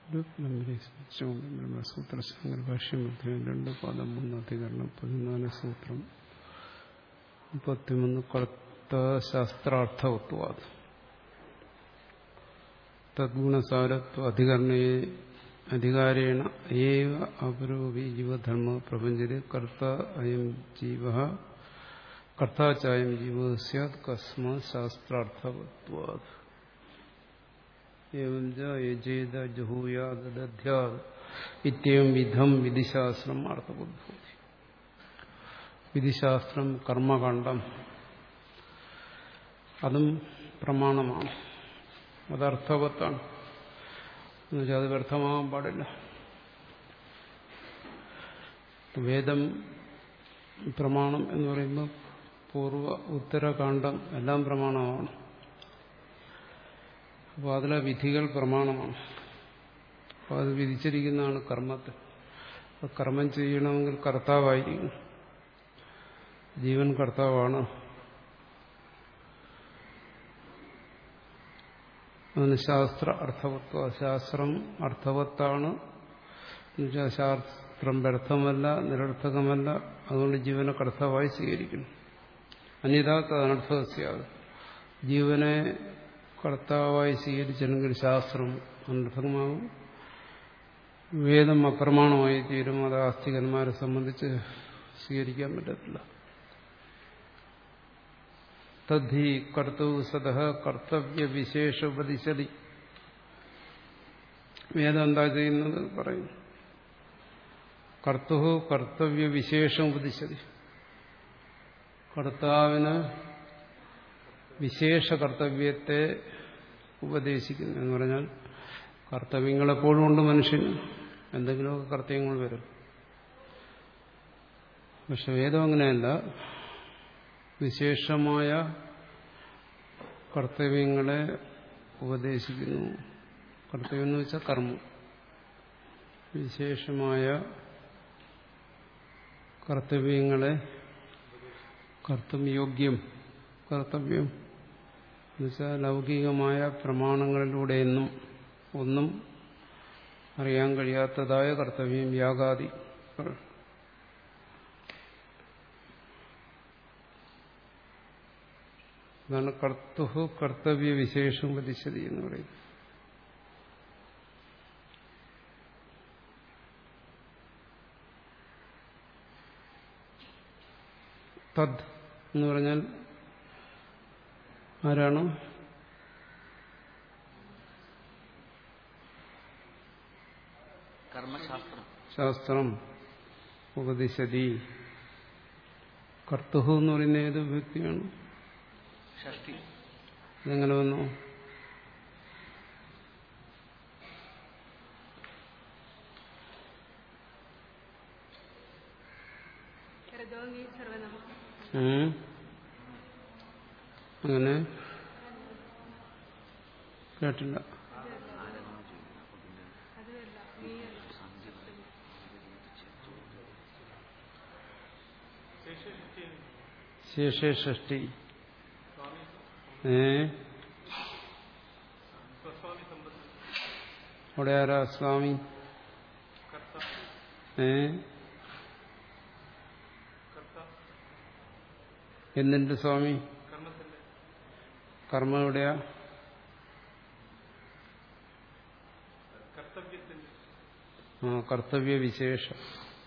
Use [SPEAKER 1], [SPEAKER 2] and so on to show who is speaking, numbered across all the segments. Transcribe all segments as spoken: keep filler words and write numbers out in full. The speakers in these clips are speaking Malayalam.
[SPEAKER 1] ബ്രഹ്മസൂത്ര ശങ്കരഭാഷ്യം രണ്ട് പാദം മൂന്ന് അധികരണം പതിനാല് സൂത്രം മുപ്പത്തിമൂന്ന് കർത്തശാസ്ത്രാർത്ഥവത്വാത് തദ്ഗുണസാരത്വ അധികരണേ അധികാരേണ ഏവ അപരോപി ജീവധർമ്മ പ്രപഞ്ചരെ കർത്ത അയം ജീവ കർത്താചായം ജീവ സ്യാത് കസ്മാത് ശാസ്ത്രാർത്ഥവത്വാത് ഏവം ച യജേത ജഹൂയാത് ദധ്യാത് ഇത്യേവം വിധം വിധിശാസ്ത്രം അർത്ഥബുദ്ധി. വിധിശാസ്ത്രം കർമ്മകാണ്ഡം അതും പ്രമാണമാണ്. അതർത്ഥവത്താണ് എന്നുവെച്ചാൽ അത് വ്യർത്ഥമാകാൻ പാടില്ല. വേദം പ്രമാണം എന്ന് പറയുമ്പോൾ പൂർവ ഉത്തരകാണ്ഡം എല്ലാം പ്രമാണമാണ്. അപ്പോൾ അതിലെ വിധികൾ പ്രമാണമാണ്. അപ്പോൾ അത് വിധിച്ചിരിക്കുന്നതാണ് കർമ്മത്തെ. അപ്പോൾ കർമ്മം ചെയ്യണമെങ്കിൽ കർത്താവായിരിക്കും. ജീവൻ കർത്താവാണ്. അതിന് ശാസ്ത്ര അർത്ഥവത്വ. ശാസ്ത്രം അർത്ഥവത്താണ് എന്നുവെച്ചാൽ ശാസ്ത്രം വ്യർത്ഥമല്ല, നിരർത്ഥകമല്ല. അതുകൊണ്ട് ജീവനെ കർത്താവായി സ്വീകരിക്കണം. അന്യഥാ അനർത്ഥവസ്യാത്. ജീവനെ കർത്താവായി സ്വീകരിച്ചെങ്കിൽ ശാസ്ത്രം അനർത്ഥകമാകും, വേദം അപ്രമാണമായി തീരും. അത് ആസ്തികന്മാരെ സംബന്ധിച്ച് സ്വീകരിക്കാൻ പറ്റത്തില്ല. തദ്ധി കർത്തവ്യ സതഃ കർത്തവ്യ വിശേഷ ഉപദിശതി. വേദം എന്താ ചെയ്യുന്നത് പറയും. കർത്തവ്യ കർത്തവ്യ വിശേഷം ഉപദിശതി. കർത്താവിന് വിശേഷ കർത്തവ്യത്തെ ഉപദേശിക്കുന്നു എന്ന് പറഞ്ഞാൽ കർത്തവ്യങ്ങളെപ്പോഴും ഉണ്ട്. മനുഷ്യന് എന്തെങ്കിലുമൊക്കെ കർത്തവ്യങ്ങൾ വരും. പക്ഷെ വേദം അങ്ങനെയല്ല. വിശേഷമായ കർത്തവ്യങ്ങളെ ഉപദേശിക്കുന്നു. കർത്തവ്യം എന്ന് വെച്ചാൽ കർമ്മം. വിശേഷമായ കർത്തവ്യങ്ങളെ കർത്തവ്യോഗ്യം കർത്തവ്യം എന്നുവെച്ചാൽ ലൗകികമായ പ്രമാണങ്ങളിലൂടെയൊന്നും ഒന്നും അറിയാൻ കഴിയാത്തതായ കർത്തവ്യം, യാഗാദി. അതാണ് കർത്തുഹു കർത്തവ്യ വിശേഷം ഉപദിശതി എന്ന് പറയും. തദ് എന്ന് പറഞ്ഞാൽ ആരാണ്?
[SPEAKER 2] കർമ്മശാസ്ത്രം.
[SPEAKER 1] ശാസ്ത്രം ഉപദിശതി. കർത്തുഹു എന്ന് പറയുന്ന ഏത് വ്യക്തിയാണ്?
[SPEAKER 2] ഷഷ്ടി.
[SPEAKER 1] ഇതെങ്ങനെ വന്നു? അങ്ങനെ കേട്ടില്ല. ശേഷേ ഷഷ്ടി. ഏ അവിടെ ആരാ സ്വാമി? ഏ എന്തിന്റെ സ്വാമി? കർമ്മം എവിടെയാ? ആ കർത്തവ്യ വിശേഷം.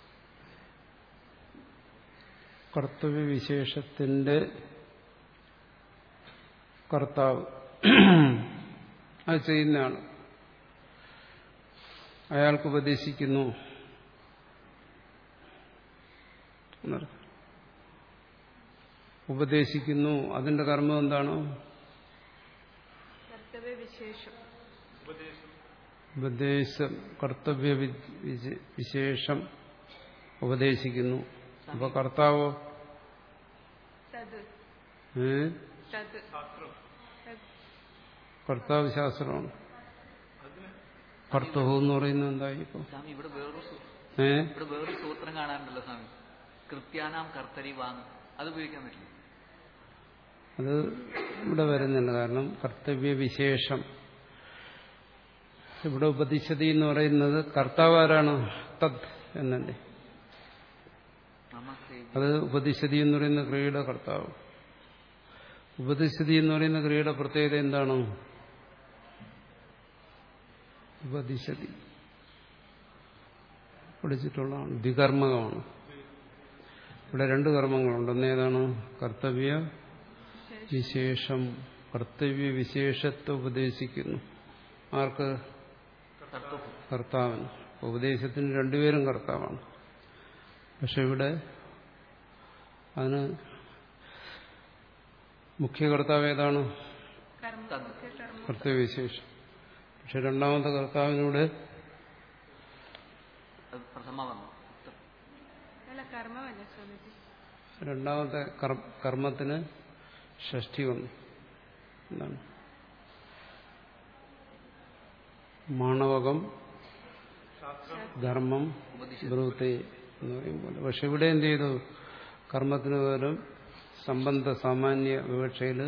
[SPEAKER 1] കർത്തവ്യ വിശേഷത്തിന്റെ കർത്താവ് അത് ചെയ്യുന്നയാള് അയാൾക്ക് ഉപദേശിക്കുന്നു. ഉപദേശിക്കുന്നു. അതിന്റെ കർമ്മം എന്താണ്? ഉപദേശം. കർത്തവ്യ വിശേഷം ഉപദേശിക്കുന്നു. അപ്പൊ കർത്താവോ? ഏ കർത്താവ് ശാസ്ത്രമാണ്. കർത്തവ്യം എന്ന് പറയുന്നത് എന്തായി? ഇപ്പൊ
[SPEAKER 2] ഇവിടെ വേറൊരു
[SPEAKER 1] ഏഹ്
[SPEAKER 2] ഇവിടെ വേറൊരു സൂത്രം കാണാറുണ്ടല്ലോ സ്വാമി. കൃത്യാനാം കർത്തരി വാങ്ങും. അത് ഉപയോഗിക്കാൻ പറ്റില്ല.
[SPEAKER 1] അത് ഇവിടെ വരുന്നില്ല. കാരണം കർത്തവ്യ വിശേഷം ഇവിടെ ഉപദിശതി എന്ന് പറയുന്നത് കർത്താവ് ആരാണ്? തദ് എന്നല്ലേ. അത് ഉപദിശതി എന്ന് പറയുന്ന ക്രിയയുടെ കർത്താവ്. ഉപദിശതി എന്ന് പറയുന്ന ക്രിയയുടെ പ്രത്യേകത എന്താണ്? ഉപദിശതി പഠിച്ചിട്ടുള്ളതാണ്. ദ്വികർമ്മകമാണ്. ഇവിടെ രണ്ട് കർമ്മങ്ങളുണ്ട്. ഒന്നേതാണ്? കർത്തവ്യ വിശേഷം. കർത്തവ്യ വിശേഷത്തെ ഉപദേശിക്കുന്നു. ആർക്ക്? കർത്താവിന്. ഉപദേശത്തിന് രണ്ടുപേരും കർത്താവാണ്. പക്ഷെ ഇവിടെ അതിന് മുഖ്യ കർത്താവ് ഏതാണ്? കർത്തവ്യവിശേഷം. പക്ഷെ രണ്ടാമത്തെ കർത്താവിനൂടെ രണ്ടാമത്തെ കർമ്മത്തിന് ഷഷ്ഠി വന്നു. എന്താണ്? മാണവകം ധർമ്മം ബ്രൂത്തെ എന്ന് പറയുമ്പോൾ. പക്ഷെ ഇവിടെ എന്ത് ചെയ്തു? കർമ്മത്തിന് പകരം സംബന്ധ സാമാന്യ വിവക്ഷയിൽ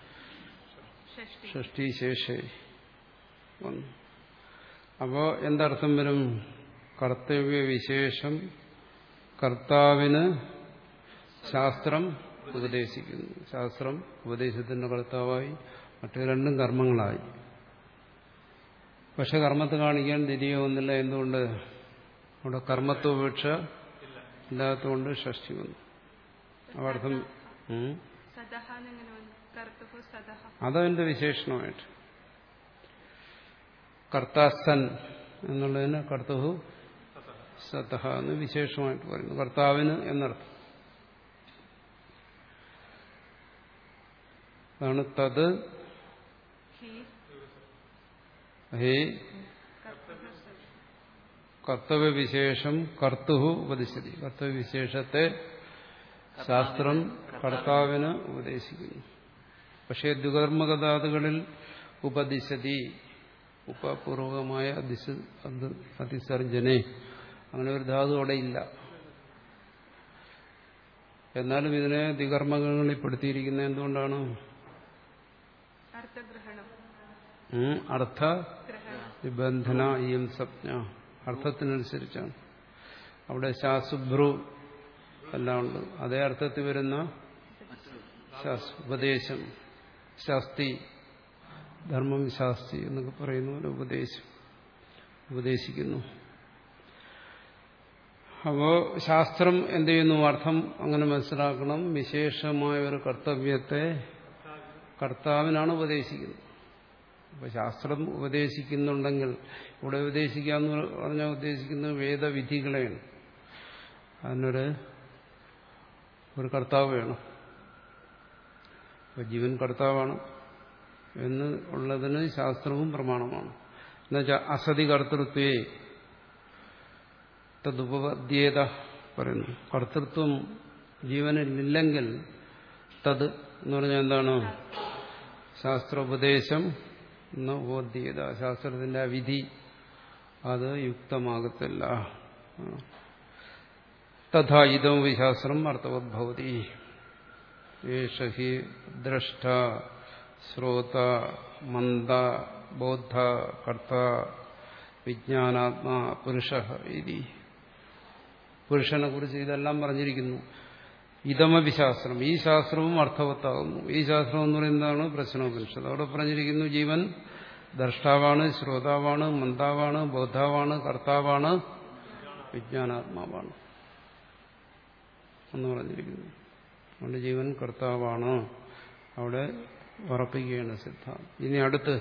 [SPEAKER 1] ഷഷ്ഠി ശേഷ വന്നു. അപ്പോ എന്തർത്ഥം വരും? കർത്തവ്യ വിശേഷം കർത്താവിന് ശാസ്ത്രം ഉപദേശിക്കുന്നു. ശാസ്ത്രം ഉപദേശത്തിന്റെ കർത്താവായി. മറ്റു രണ്ടും കർമ്മങ്ങളായി. പക്ഷെ കർമ്മത്തെ കാണിക്കാൻ തിരിയൊന്നില്ല. എന്തുകൊണ്ട്? അവിടെ കർമ്മത്വപേക്ഷ ഇല്ലാത്തതുകൊണ്ട് ഷഷ്ടി വന്നു. അർത്ഥം അതതിന്റെ വിശേഷണമായിട്ട് കർത്താസൻ എന്നുള്ളതിന് കർത്തഹു സതഹ എന്ന് വിശേഷമായിട്ട് പറയുന്നു. കർത്താവിന് എന്നർത്ഥം. അതാണ് തത് ഹേ കർത്തവ്യവിശേഷം കർത്തുഹു ഉപദിശതി. കർത്തവ്യവിശേഷത്തെ ശാസ്ത്രം കർത്താവിന് ഉപദേശിക്കുന്നു. പക്ഷേ ദ്വികർമ്മകഥാതുകളിൽ ഉപദിശതി ഉപപൂർവകമായ അതിസർജനെ അങ്ങനെ ഒരു ധാതു അവിടെ ഇല്ല. എന്നാലും ഇതിനെ ദ്വികർമ്മങ്ങളിൽ പെടുത്തിയിരിക്കുന്നത് എന്തുകൊണ്ടാണ്? അർത്ഥ നിബന്ധന ഇയം സംജ്ഞ. അർത്ഥത്തിനനുസരിച്ചാണ്. അവിടെ ശാസുഭ്രു എല്ലാം ഉണ്ട്. അതേ അർത്ഥത്തിൽ വരുന്ന ഉപദേശം ശാസ്തി ധർമ്മം ശാസ്തി എന്നൊക്കെ പറയുന്ന പോലെ ഉപദേശം ഉപദേശിക്കുന്നു. അപ്പോ ശാസ്ത്രം എന്ത് ചെയ്യുന്നു? അർത്ഥം അങ്ങനെ മനസ്സിലാക്കണം. വിശേഷമായ ഒരു കർത്തവ്യത്തെ കർത്താവിനാണ് ഉപദേശിക്കുന്നത്. അപ്പൊ ശാസ്ത്രം ഉപദേശിക്കുന്നുണ്ടെങ്കിൽ ഇവിടെ ഉപദേശിക്കാന്ന് പറഞ്ഞാൽ ഉദ്ദേശിക്കുന്നത് വേദവിധികളെയാണ്. അതിനൊരു ഒരു കർത്താവ് വേണം. അപ്പൊ ജീവൻ കർത്താവാണ് എന്ന് ഉള്ളതിന് ശാസ്ത്രവും പ്രമാണമാണ്. എന്നുവെച്ചാൽ അസതി കർത്തൃത്വേ തദുപദ്ധ്യേത പറയുന്നു. കർത്തൃത്വം ജീവനിലില്ലെങ്കിൽ തത് എന്ന് പറഞ്ഞാൽ എന്താണ്? ശാസ്ത്രോപദേശം എന്ന ഉപദ്ധ്യേത. ശാസ്ത്രത്തിന്റെ ആ വിധി അത് യുക്തമാകത്തില്ല. തഥാ ഇദം വിശാസ്ത്രം അർത്ഥവദ്ഭവതി. ഏഷ ഹി ദ്രഷ്ട ശ്രോത മന്ദ ബോധ കർത്ത വിജ്ഞാനാത്മാ പുരുഷ ഇതി. പുരുഷനെ കുറിച്ച് ഇതെല്ലാം പറഞ്ഞിരിക്കുന്നു. ഇതമവിശാസ്ത്രം. ഈ ശാസ്ത്രവും അർത്ഥവത്താകുന്നു. ഈ ശാസ്ത്രം എന്ന് പറയുന്നതാണ് പ്രശ്നോപനിഷത്ത്. അവിടെ പറഞ്ഞിരിക്കുന്നു ജീവൻ ദ്രഷ്ടാവാണ്, ശ്രോതാവാണ്, മന്ദാവാണ്, ബോധാവാണ്, കർത്താവാണ്, വിജ്ഞാനാത്മാവാണ് എന്ന് പറഞ്ഞിരിക്കുന്നു. അതുകൊണ്ട് ജീവൻ കർത്താവാണ്. അവിടെ ഉറപ്പിക്കുകയാണ് സിദ്ധാന്തം. ഇനി അടുത്ത്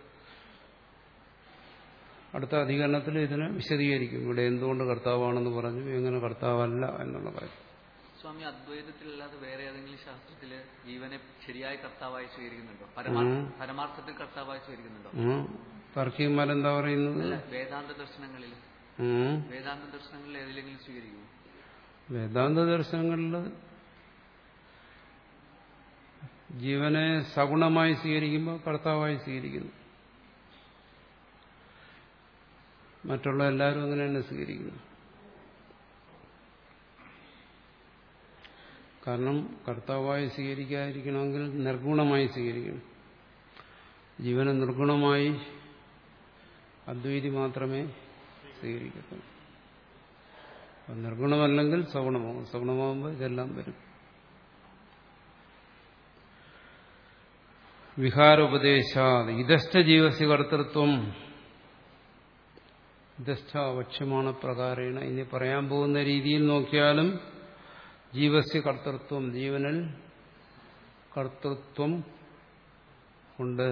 [SPEAKER 1] അടുത്ത അധികരണത്തിൽ ഇതിനെ വിശദീകരിക്കും. ഇവിടെ എന്തുകൊണ്ട് കർത്താവാണെന്ന് പറഞ്ഞു, എങ്ങനെ കർത്താവല്ല എന്നുള്ള കാര്യം.
[SPEAKER 2] സ്വാമി, അദ്വൈതത്തിലല്ലാതെ വേറെ ഏതെങ്കിലും ശാസ്ത്രത്തില് ജീവനെ ശരിയായ കർത്താവായി സ്വീകരിക്കുന്നുണ്ടോ? പരമാർത്ഥത്തിൽ കർത്താവായി സ്വീകരിക്കുന്നുണ്ടോ?
[SPEAKER 1] താർക്കികന്മാരെന്താ പറയുന്നത്?
[SPEAKER 2] വേദാന്ത ദർശനങ്ങളിൽ വേദാന്ത ദർശനങ്ങളിൽ ഏതിലെങ്കിലും സ്വീകരിക്കുമോ?
[SPEAKER 1] വേദാന്ത ദർശനങ്ങളിൽ ജീവനെ സഗുണമായി സ്വീകരിക്കുമ്പോൾ കർത്താവായി സ്വീകരിക്കുന്നു. മറ്റുള്ള എല്ലാവരും അങ്ങനെ തന്നെ സ്വീകരിക്കുന്നു. കാരണം കർത്താവായി സ്വീകരിക്കാതിരിക്കണമെങ്കിൽ നിർഗുണമായി സ്വീകരിക്കണം. ജീവനെ നിർഗുണമായി അദ്വൈതി മാത്രമേ സ്വീകരിക്കത്തുള്ളൂ. നിർഗുണമല്ലെങ്കിൽ സഗുണമാകും. സഗുണമാകുമ്പോൾ ഇതെല്ലാം വരും. വിഹാരോപദേശാത് ഇതസ്ഥ ജീവസ്യ കർത്തൃത്വം ഇതസ്ഥ വക്ഷ്യമാണ് പ്രകാരേണ. ഇനി പറയാൻ പോകുന്ന രീതിയിൽ നോക്കിയാലും ജീവസ്യ കർത്തൃത്വം, ജീവനിൽ കർത്തൃത്വം ഉണ്ട്.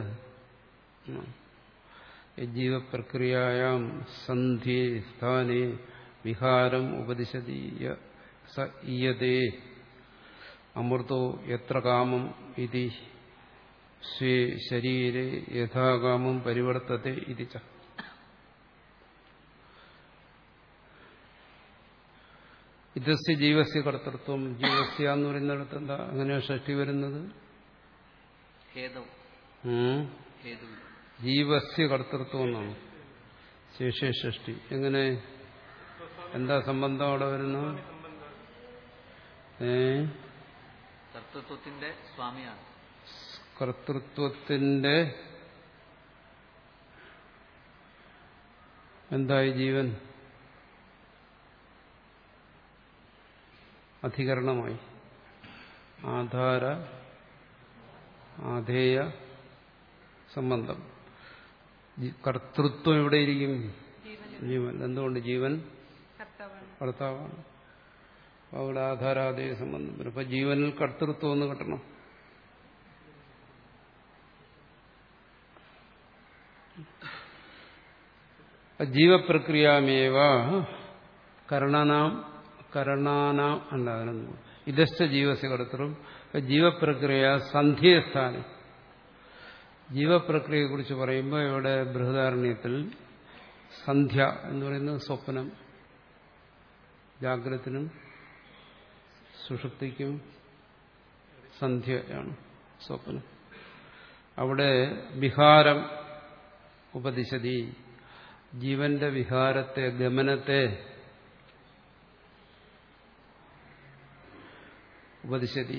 [SPEAKER 1] ജീവപ്രക്രിയയാം സന്ധ്യേ സ്ഥാനേ വിഹാരം ഉപദിശതി സ ഈയതേ അമൃതോ യത്ര കാമം ഇതി സ്വേ ശരീരേ യഥാകാമം പരിവർത്തത്തെ ഇതി ച. ഇതസ്യ ജീവസ്യ കർത്തൃത്വം. ജീവസ്യ എന്ന് പറയുന്നിടത്ത് എന്താ അങ്ങനെയാണ് ഷഷ്ടി വരുന്നത്? ജീവസ്യ കർത്തൃത്വം എന്നാണ് ശേഷേ ഷഷ്ടി. എങ്ങനെ, എന്താ സംബന്ധം അവിടെ വരുന്നു? ഏ
[SPEAKER 2] കർത്തൃത്വത്തിന്റെ സ്വാമിയാണ്.
[SPEAKER 1] കർത്തൃത്വത്തിന്റെ എന്തായി ജീവൻ? അധികരണമായി. ആധാര ആധേയ സംബന്ധം. കർത്തൃത്വം എവിടെയിരിക്കും? ജീവൻ. എന്തുകൊണ്ട്? ജീവൻ കർത്താവാണ്. അപ്പൊ അവിടെ ആധാരാധേയ സംബന്ധം വരും. അപ്പൊ ജീവനിൽ കർത്തൃത്വം ഒന്ന് കിട്ടണം. ജീവപ്രക്രിയാമേവ കരണനാം കരണാനാം അല്ല അതിനൊന്നും ഇതസ്ഥ ജീവസ്യ കർത്തൃം. ജീവപ്രക്രിയ സന്ധ്യസ്ഥാനം. ജീവപ്രക്രിയയെ കുറിച്ച് പറയുമ്പോൾ ഇവിടെ ബൃഹദാരണ്യത്തിൽ സന്ധ്യ എന്ന് പറയുന്നത് സ്വപ്നം. ജാഗ്രതത്തിനും സുഷുപ്തിക്കും സന്ധ്യയാണ് സ്വപ്നം. അവിടെ വിഹാരം ഉപദിശതി, ജീവന്റെ വിഹാരത്തെ, ഗമനത്തെ ഉപദിശതി.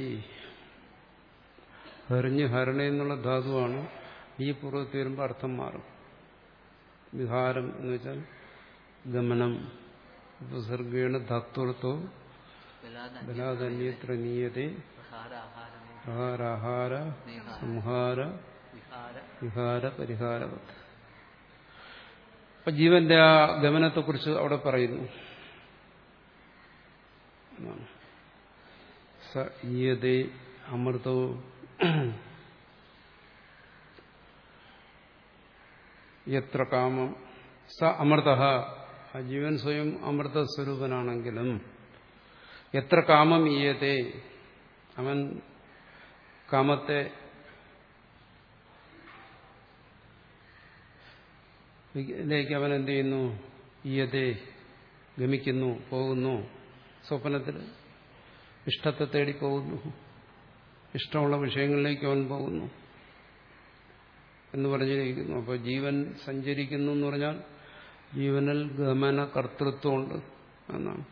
[SPEAKER 1] ഹരിഞ്ഞ് ഹരണ എന്നുള്ള ധാതുവാണ്. ഈ പൂർവ്വത്തിൽ വരുമ്പോൾ അർത്ഥം മാറും. വിഹാരം എന്ന് വെച്ചാൽ ഗമനം. ഉപസർഗേണ ധാത്വർത്ഥോ ബലാധന്യത്ര നീയതേ ആഹാരാഹാര സംഹാര വിഹാര പരിഹാരവത്. അപ്പൊ ജീവന്റെ ആ ഗമനത്തെക്കുറിച്ച് അവിടെ പറയുന്നു. സ ഈയതേ അമൃതോ യത്ര കാമം. സ അമൃത. ആ ജീവൻ സ്വയം അമൃതസ്വരൂപനാണെങ്കിലും എത്ര കാമം ഈയതേ, അവൻ കാമത്തെ ിലേക്ക് അവൻ എന്ത് ചെയ്യുന്നു? ഈയതേ ഗമിക്കുന്നു, പോകുന്നു. സ്വപ്നത്തിൽ ഇഷ്ടത്തെ തേടി പോകുന്നു, ഇഷ്ടമുള്ള വിഷയങ്ങളിലേക്ക് അവൻ പോകുന്നു എന്ന് പറഞ്ഞിരിക്കുന്നു. അപ്പോൾ ജീവൻ സഞ്ചരിക്കുന്നു എന്ന് പറഞ്ഞാൽ ജീവനിൽ ഗമന കർത്തൃത്വമുണ്ട് എന്നാണ്.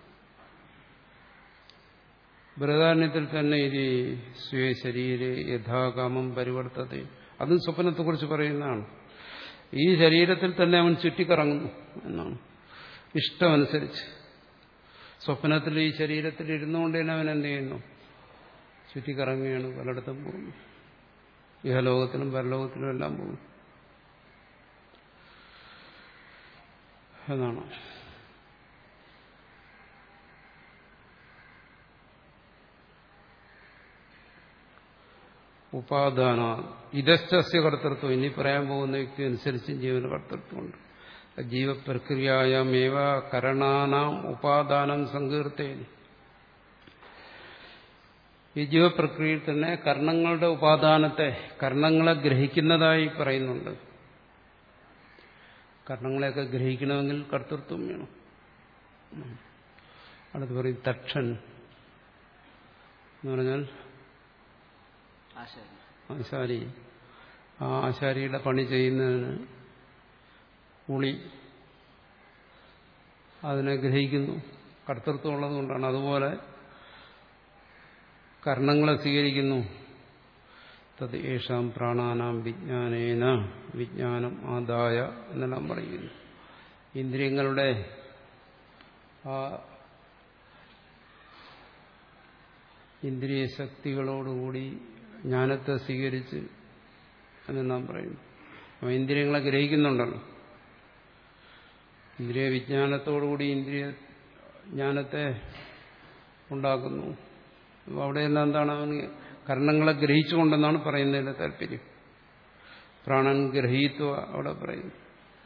[SPEAKER 1] ബൃഹദാരണ്യത്തിൽ തന്നെ ഇത് സ്വേ ശരീരെ യഥാകാമം പരിവർത്തത, അതും സ്വപ്നത്തെക്കുറിച്ച് പറയുന്നതാണ്. ഈ ശരീരത്തിൽ തന്നെ അവൻ ചുറ്റിക്കറങ്ങുന്നു എന്നാണ്, ഇഷ്ടമനുസരിച്ച്. സ്വപ്നത്തിൽ ഈ ശരീരത്തിൽ ഇരുന്നുകൊണ്ട് തന്നെ അവൻ എന്ത് ചെയ്യുന്നു? ചുറ്റിക്കറങ്ങുകയാണ്, പലയിടത്തും പോകുന്നു. ഇഹലോകത്തിലും പരലോകത്തിലും എല്ലാം പോകും എന്നാണ്. ഉപാദാന ഇതസ്ഥ്യ കർത്തൃത്വം. ഇനി പറയാൻ പോകുന്ന വ്യക്തി അനുസരിച്ച് ജീവന് കർത്തൃത്വമുണ്ട്. ജീവപ്രക്രിയയാമേവ കരണാനാം ഉപാദാനം സങ്കീർത്തേനി. ഈ ജീവപ്രക്രിയയിൽ തന്നെ കർണങ്ങളുടെ ഉപാദാനത്തെ, കർണങ്ങളെ ഗ്രഹിക്കുന്നതായി പറയുന്നുണ്ട്. കർണങ്ങളെയൊക്കെ ഗ്രഹിക്കണമെങ്കിൽ കർത്തൃത്വം വേണം. അടുത്ത് പറയും തക്ഷൻ എന്ന് പറഞ്ഞാൽ ആശാരി. ആ ആശാരിയുടെ പണി ചെയ്യുന്നതിന് ഉളി അതിനെ ഗ്രഹിക്കുന്നു, കർത്തൃത്വം ഉള്ളതുകൊണ്ടാണ്. അതുപോലെ കർണങ്ങളെ സ്വീകരിക്കുന്നു. തത് യേഷാം പ്രാണാനാം വിജ്ഞാനേന വിജ്ഞാനം ആദായ എന്നെല്ലാം പറയുന്നു. ഇന്ദ്രിയങ്ങളുടെ ആ ഇന്ദ്രിയ ശക്തികളോടുകൂടി ജ്ഞാനത്തെ സ്വീകരിച്ച് എന്നെല്ലാം പറയുന്നു. അപ്പോൾ ഇന്ദ്രിയങ്ങളെ ഗ്രഹിക്കുന്നുണ്ടല്ലോ. ഇന്ദ്രിയ വിജ്ഞാനത്തോടുകൂടി ഇന്ദ്രിയ ജ്ഞാനത്തെ ഉണ്ടാക്കുന്നു. അപ്പോൾ അവിടെയെല്ലാം എന്താണ്? അവന് കർണങ്ങളെ ഗ്രഹിച്ചുകൊണ്ടെന്നാണ് പറയുന്നതിന്റെ താല്പര്യം. പ്രാണൻ ഗ്രഹീത്വ അവിടെ പറയുന്നു.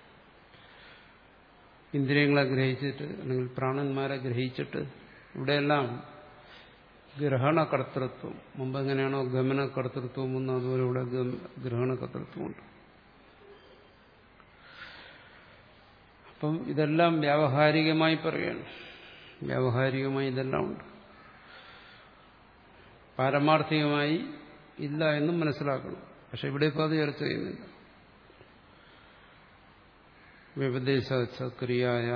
[SPEAKER 1] ഇന്ദ്രിയങ്ങളെ ഗ്രഹിച്ചിട്ട് അല്ലെങ്കിൽ പ്രാണന്മാരെ ഗ്രഹിച്ചിട്ട് ഇവിടെയെല്ലാം ഗ്രഹണകർത്തൃത്വം. മുമ്പ് എങ്ങനെയാണോ ഗമനകർത്തൃത്വം എന്ന്, അതുപോലെ ഇവിടെ ഗ്രഹണകർത്തൃത്വമുണ്ട്. അപ്പം ഇതെല്ലാം വ്യാവഹാരികമായി പറയുകയാണ്. വ്യാവഹാരികമായി ഇതെല്ലാം ഉണ്ട്. പാരമാർത്ഥികമായി ഇല്ല എന്നും മനസ്സിലാക്കണം. പക്ഷെ ഇവിടെ ഇപ്പോൾ അത് ചർച്ച ചെയ്യുന്നില്ല. വ്യപദേശ ക്രിയായ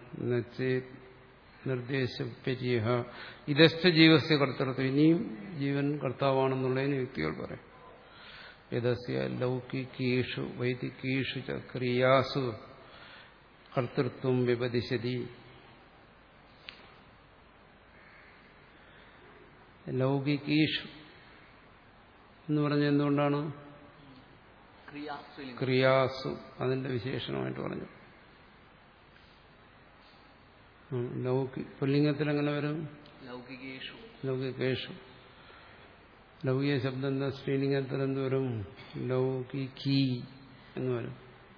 [SPEAKER 1] നിർദ്ദേശ ഇതസ്ഥ ജീവസ്യ കർത്തൃത്വം. ഇനിയും ജീവൻ കർത്താവാണെന്നുള്ളതിന് യുക്തികൾ പറയാം. യദസ്യ ലൗകികീഷു വൈദികീഷു ച ക്രിയാസു കർത്തൃത്വം വ്യപദിശതി. ലൗകികീഷു എന്ന് പറഞ്ഞ എന്തുകൊണ്ടാണ്? ക്രിയാസു അതിന്റെ വിശേഷണമായിട്ട് പറഞ്ഞു. ലൗകി പുല്ലിംഗത്തിൽ എങ്ങനെ വരും?
[SPEAKER 2] ലൗകികേഷു.
[SPEAKER 1] ലൗകികേഷു. ലൗകിക ശബ്ദം എന്താ? സ്ത്രീലിംഗത്തിൽ എന്ത് വരും? ലൗകികീ എന്ന് വരും.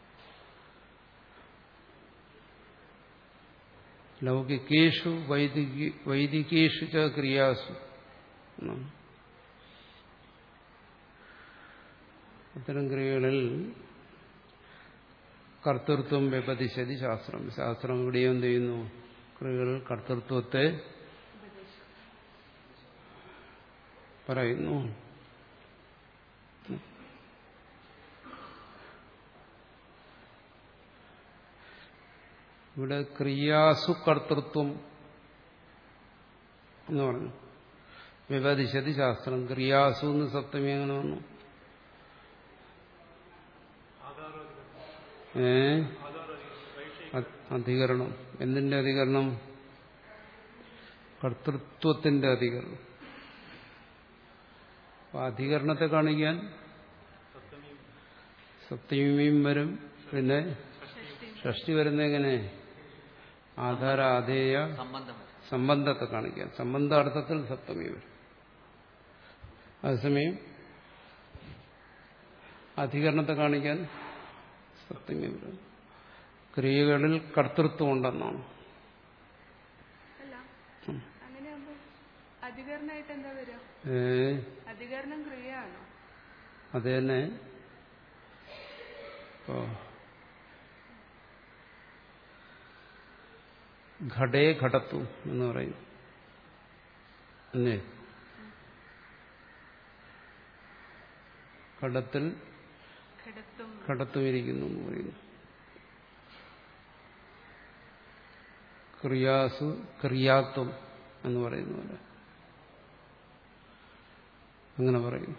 [SPEAKER 1] ലൗകികേഷു വൈദികി വൈദികേഷു ച ക്രിയാസു. അത്തരം ക്രിയകളിൽ കർത്തൃത്വം വ്യപദിശതി ശാസ്ത്രം. ശാസ്ത്രം ഇവിടെ എന്ത് ചെയ്യുന്നു? ക്രിയകളിൽ കർത്തൃത്വത്തെ പറയുന്നു. ഇവിടെ ക്രിയാസു കർത്തൃത്വം എന്ന് പറഞ്ഞു. വ്യപദിശതി ശാസ്ത്രം. ക്രിയാസു എന്ന് സപ്തമി എങ്ങനെ വന്നു? ഏ അധികരണം. എന്തിന്റെ അധികരണം? കർത്തൃത്വത്തിന്റെ അധികരണം. അപ്പൊ അധികരണത്തെ കാണിക്കാൻ സപ്തമിയും വരും. പിന്നെ ഷഷ്ടി വരുന്ന എങ്ങനെ? ആധാര ആധേയ സംബന്ധത്തെ കാണിക്കാൻ. സംബന്ധാർത്ഥത്തിൽ സപ്തമി വരും. അതേസമയം അധികരണത്തെ കാണിക്കാൻ സപ്തമി വരും. ക്രിയകളിൽ കർത്തൃത്വം ഉണ്ടെന്നാണ്. അത് തന്നെ. ഘടേ ഘടത്വം എന്ന് പറയും. അല്ലേ? ഘടത്തിൽ ഘടത്വം ഇരിക്കുന്നു എന്ന് പറയുന്നു. ക്രിയാസു ക്രിയാത്വം എന്ന് പറയുന്ന പോലെ അങ്ങനെ പറയും.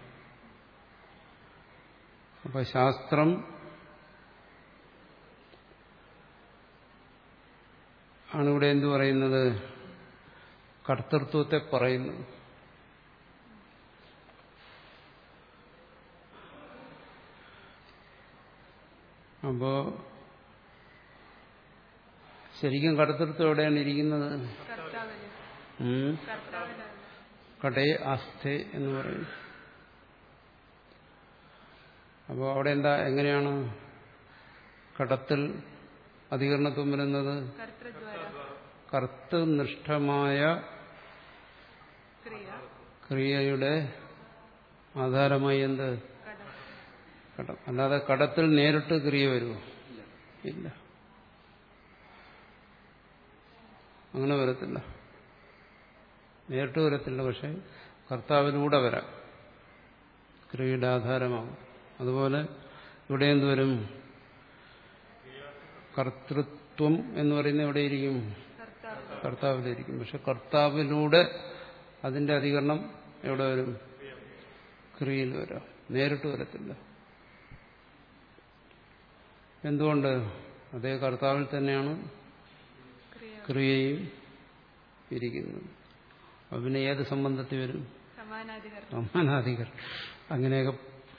[SPEAKER 1] അപ്പൊ ശാസ്ത്രം ആണിവിടെ എന്തു പറയുന്നത്? കർത്തൃത്വത്തെ പറയുന്നത്. അപ്പോ ശരിക്കും കർത്തൃത്വം എവിടെയാണ് ഇരിക്കുന്നത്? കടേ ആസ്ഥേ എന്ന് പറയും. അപ്പോൾ അവിടെ എന്താ എങ്ങനെയാണ് കടത്തിൽ അധികരണത്വം വരുന്നത്? കർത്തൃനിഷ്ഠമായ ക്രിയയുടെ ആധാരമായി എന്ത്? കടം. അല്ലാതെ കടത്തിൽ നേരിട്ട് ക്രിയ വരുമോ? ഇല്ല, അങ്ങനെ വരത്തില്ല. നേരിട്ട് വരത്തില്ല. പക്ഷെ കർത്താവിലൂടെ വരാം, ക്രിയയുടെ ആധാരമാകും. അതുപോലെ ഇവിടെ എന്ത് വരും? കർത്തൃത്വം എന്ന് പറയുന്നത് എവിടെയിരിക്കും? കർത്താവിലിരിക്കും. പക്ഷെ കർത്താവിലൂടെ അതിന്റെ അധികരണം എവിടെ വരും? ക്രിയയിൽ വരാം. നേരിട്ട് വരത്തില്ല. എന്തുകൊണ്ട്? അതേ കർത്താവിൽ തന്നെയാണ് ക്രിയയും ഇരിക്കുന്നത്. അപ്പൊ പിന്നെ ഏത് സംബന്ധത്തിൽ വരും? സമാനാധികരണം. അങ്ങനെയൊക്കെ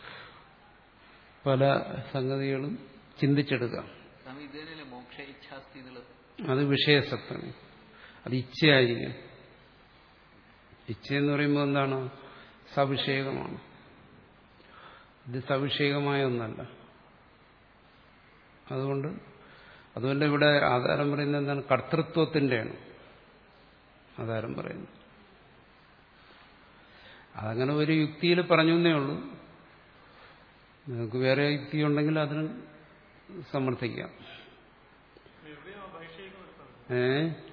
[SPEAKER 1] പല സംഗതികളും ചിന്തിച്ചെടുക്കാം. അത് വിഷയസത്താണ്. അത് ഇച്ഛയായിരിക്കും. ഇച്ഛയെന്ന് പറയുമ്പോൾ എന്താണ്? സവിഷേകമാണ്. ഇത് സവിഷേകമായ ഒന്നല്ല. അതുകൊണ്ട് അതുകൊണ്ട് ഇവിടെ ആധാരം പറയുന്നത് എന്താണ്? കർത്തൃത്വത്തിൻ്റെയാണ് ആധാരം പറയുന്നത്. അതങ്ങനെ ഒരു യുക്തിയിൽ പറഞ്ഞു എന്നേ ഉള്ളൂ. നിങ്ങൾക്ക് വേറെ യുക്തി ഉണ്ടെങ്കിൽ അതിന് സമർത്ഥിക്കാം. ഏ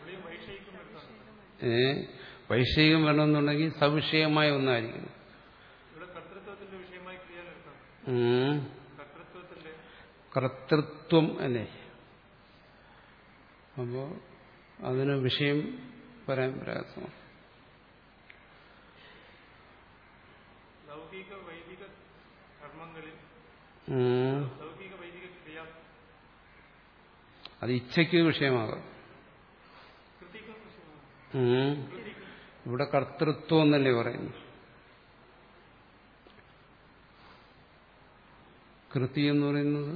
[SPEAKER 1] ഏ വൈഷയികം വേണമെന്നുണ്ടെങ്കിൽ സവിഷയമായ ഒന്നായിരിക്കും. കർത്തൃത്വം അല്ലേ? അപ്പോ അതിന് വിഷയം പറയാൻ പ്രയാസമാണ്. അത് ഇച്ഛയ്ക്ക് വിഷയമാകാം. ഇവിടെ കർത്തൃത്വം എന്നല്ലേ പറയുന്നു. കൃതി എന്ന് പറയുന്നത്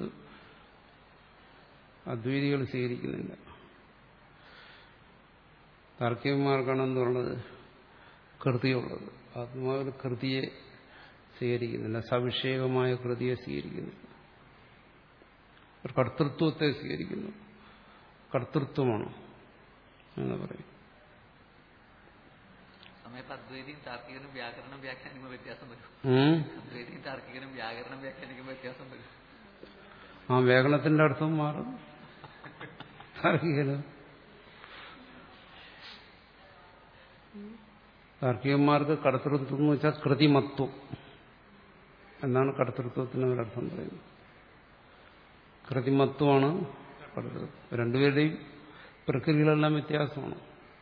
[SPEAKER 1] അദ്വൈതികൾ സ്വീകരിക്കുന്നില്ല. താർക്കികന്മാർക്കാണെന്ന് പറയുന്നത് കൃതിയുള്ളത്. ആത്മാവിൽ കൃതിയെ സ്വീകരിക്കുന്നില്ല, സവിഷേകമായ കൃതിയെ സ്വീകരിക്കുന്നില്ല. കർത്തൃത്വത്തെ സ്വീകരിക്കുന്നു. കർത്തൃത്വമാണ് എന്ന് പറയും.
[SPEAKER 2] അദ്വൈതിയും താർക്കികനും വ്യാകരണം വ്യാഖ്യാനിക്കുമ്പോൾ വ്യത്യാസം വരും. അദ്വൈതിയും താർക്കികനും വ്യാകരണം വ്യാഖ്യാനിക്കുമ്പോൾ വ്യത്യാസം വരും.
[SPEAKER 1] ആ വ്യാകരണത്തിന്റെ അർത്ഥം മാറും. താർക്കികന് താർക്കികന്മാർക്ക് കർത്തൃത്വം എന്ന് വെച്ചാൽ കൃതിമത്വം എന്നാണ് കർത്തൃത്വത്തിന് ഒരർത്ഥം പറയുന്നത്. കൃതിമത്വമാണ് കർത്തൃത്വം. രണ്ടുപേരുടെയും പ്രക്രിയകളെല്ലാം വ്യത്യാസമാണ്.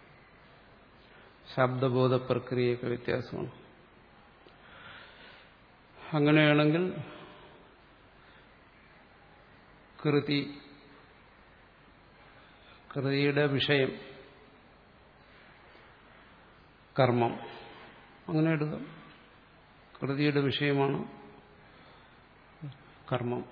[SPEAKER 1] ശബ്ദബോധ പ്രക്രിയയൊക്കെ വ്യത്യാസമാണ്. അങ്ങനെയാണെങ്കിൽ കൃതി കൃതിയുടെ വിഷയം കർമ്മം അങ്ങനെ എടുക്കാം. കൃതിയുടെ വിഷയമാണ് കർമ്മം.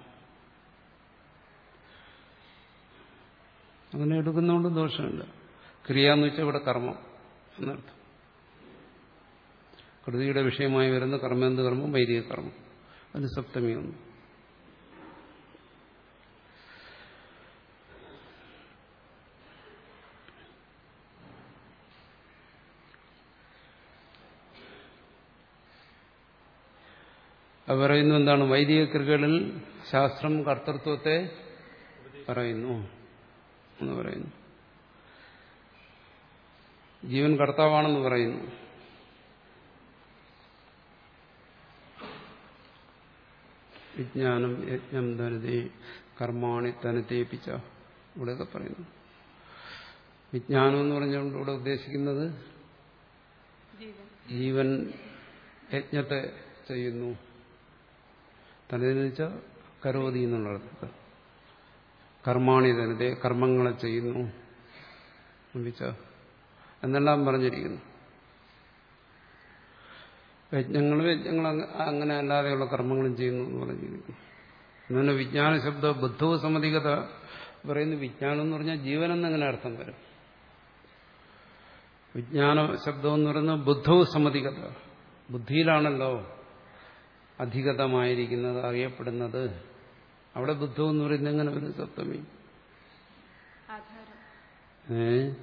[SPEAKER 1] അങ്ങനെ എടുക്കുന്നതുകൊണ്ട് ദോഷമില്ല. ക്രിയ എന്ന് വെച്ചാൽ ഇവിടെ കർമ്മം എന്നർത്ഥം. കൃതിയുടെ വിഷയമായി വരുന്ന കർമ്മേന്ത് കർമ്മം വൈദിക കർമ്മം. അതിന് സപ്തമി ഒന്ന്. അത് പറയുന്നു എന്താണ്? വൈദിക കൃതികളിൽ ശാസ്ത്രം കർത്തൃത്വത്തെ പറയുന്നു എന്ന് പറയുന്നു. ജീവൻ കർത്താവാണെന്ന് പറയുന്നു. വിജ്ഞാനം യജ്ഞം ധനതേ കർമാണി തനതേപ്പിച്ച ഇവിടെയൊക്കെ പറയുന്നു. വിജ്ഞാനം എന്ന് പറഞ്ഞുകൊണ്ട് ഇവിടെ ഉദ്ദേശിക്കുന്നത് ജീവൻ യജ്ഞത്തെ ചെയ്യുന്നു. തനതെന്ന് വെച്ചാൽ കരോതി എന്നുള്ള അർത്ഥത്തിൽ. കർമാണി തനതേ കർമ്മങ്ങളെ ചെയ്യുന്നു എന്നെല്ലാം പറഞ്ഞിരിക്കുന്നു. യജ്ഞങ്ങളും യജ്ഞങ്ങൾ അങ്ങനെ അല്ലാതെയുള്ള കർമ്മങ്ങളും ചെയ്യുന്നു എന്ന് പറഞ്ഞിരിക്കുന്നു. അങ്ങനെ വിജ്ഞാന ശബ്ദ ബുദ്ധവും സമ്മതികത പറയുന്നു. വിജ്ഞാനം എന്ന് പറഞ്ഞാൽ ജീവനെന്നെങ്ങനെ അർത്ഥം വരും? വിജ്ഞാന ശബ്ദം എന്ന് പറയുന്നത് ബുദ്ധവും സമ്മതികത. ബുദ്ധിയിലാണല്ലോ അധികതമായിരിക്കുന്നത്, അറിയപ്പെടുന്നത്. അവിടെ ബുദ്ധം എന്ന് പറയുന്നത് എങ്ങനെ വരും? സപ്തമി ഏ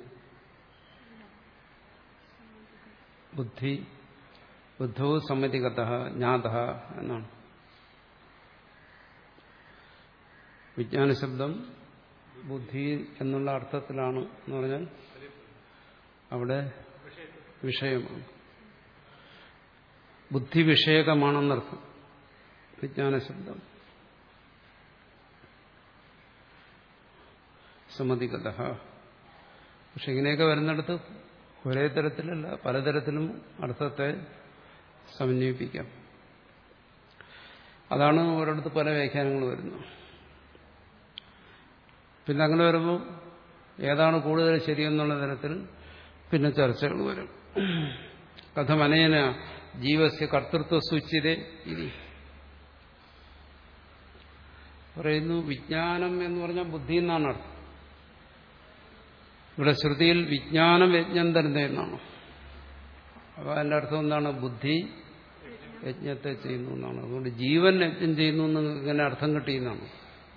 [SPEAKER 1] ബുദ്ധി ബുദ്ധവും സമ്മതികത ജ്ഞാത എന്നാണ്. വിജ്ഞാന ശബ്ദം ബുദ്ധി എന്നുള്ള അർത്ഥത്തിലാണ് എന്ന് പറഞ്ഞാൽ അവിടെ വിഷയമാണ്, ബുദ്ധി വിഷയകമാണെന്നർത്ഥം വിജ്ഞാന ശബ്ദം. സമ്മതികത. പക്ഷെ ഇങ്ങനെയൊക്കെ വരുന്നിടത്ത് ഒരേ തരത്തിലല്ല, പലതരത്തിലും അർത്ഥത്തെ സമന്വയിപ്പിക്കാം. അതാണ് ഓരോരുത്തർ പല വ്യാഖ്യാനങ്ങൾ വരുന്നത്. പിന്നെ അങ്ങനെ വരുമ്പോൾ ഏതാണ് കൂടുതൽ ശരിയെന്നുള്ള തരത്തിൽ പിന്നെ ചർച്ചകൾ വരും. കഥമനേന ജീവസ്യ കർത്തൃത്വ സൂച്യതേ ഇനി പറയുന്നു. വിജ്ഞാനം എന്ന് പറഞ്ഞാൽ ബുദ്ധി എന്നാണ് അർത്ഥം. ഇവിടെ ശ്രുതിയിൽ വിജ്ഞാനം യജ്ഞം തരുന്നത് എന്നാണ്. അപ്പോൾ അതിൻ്റെ അർത്ഥം എന്താണ്? ബുദ്ധി യജ്ഞത്തെ ചെയ്യുന്നു എന്നാണ്. അതുകൊണ്ട് ജീവൻ യജ്ഞം ചെയ്യുന്നു എന്ന് ഇങ്ങനെ അർത്ഥം കിട്ടിയെന്നാണ്.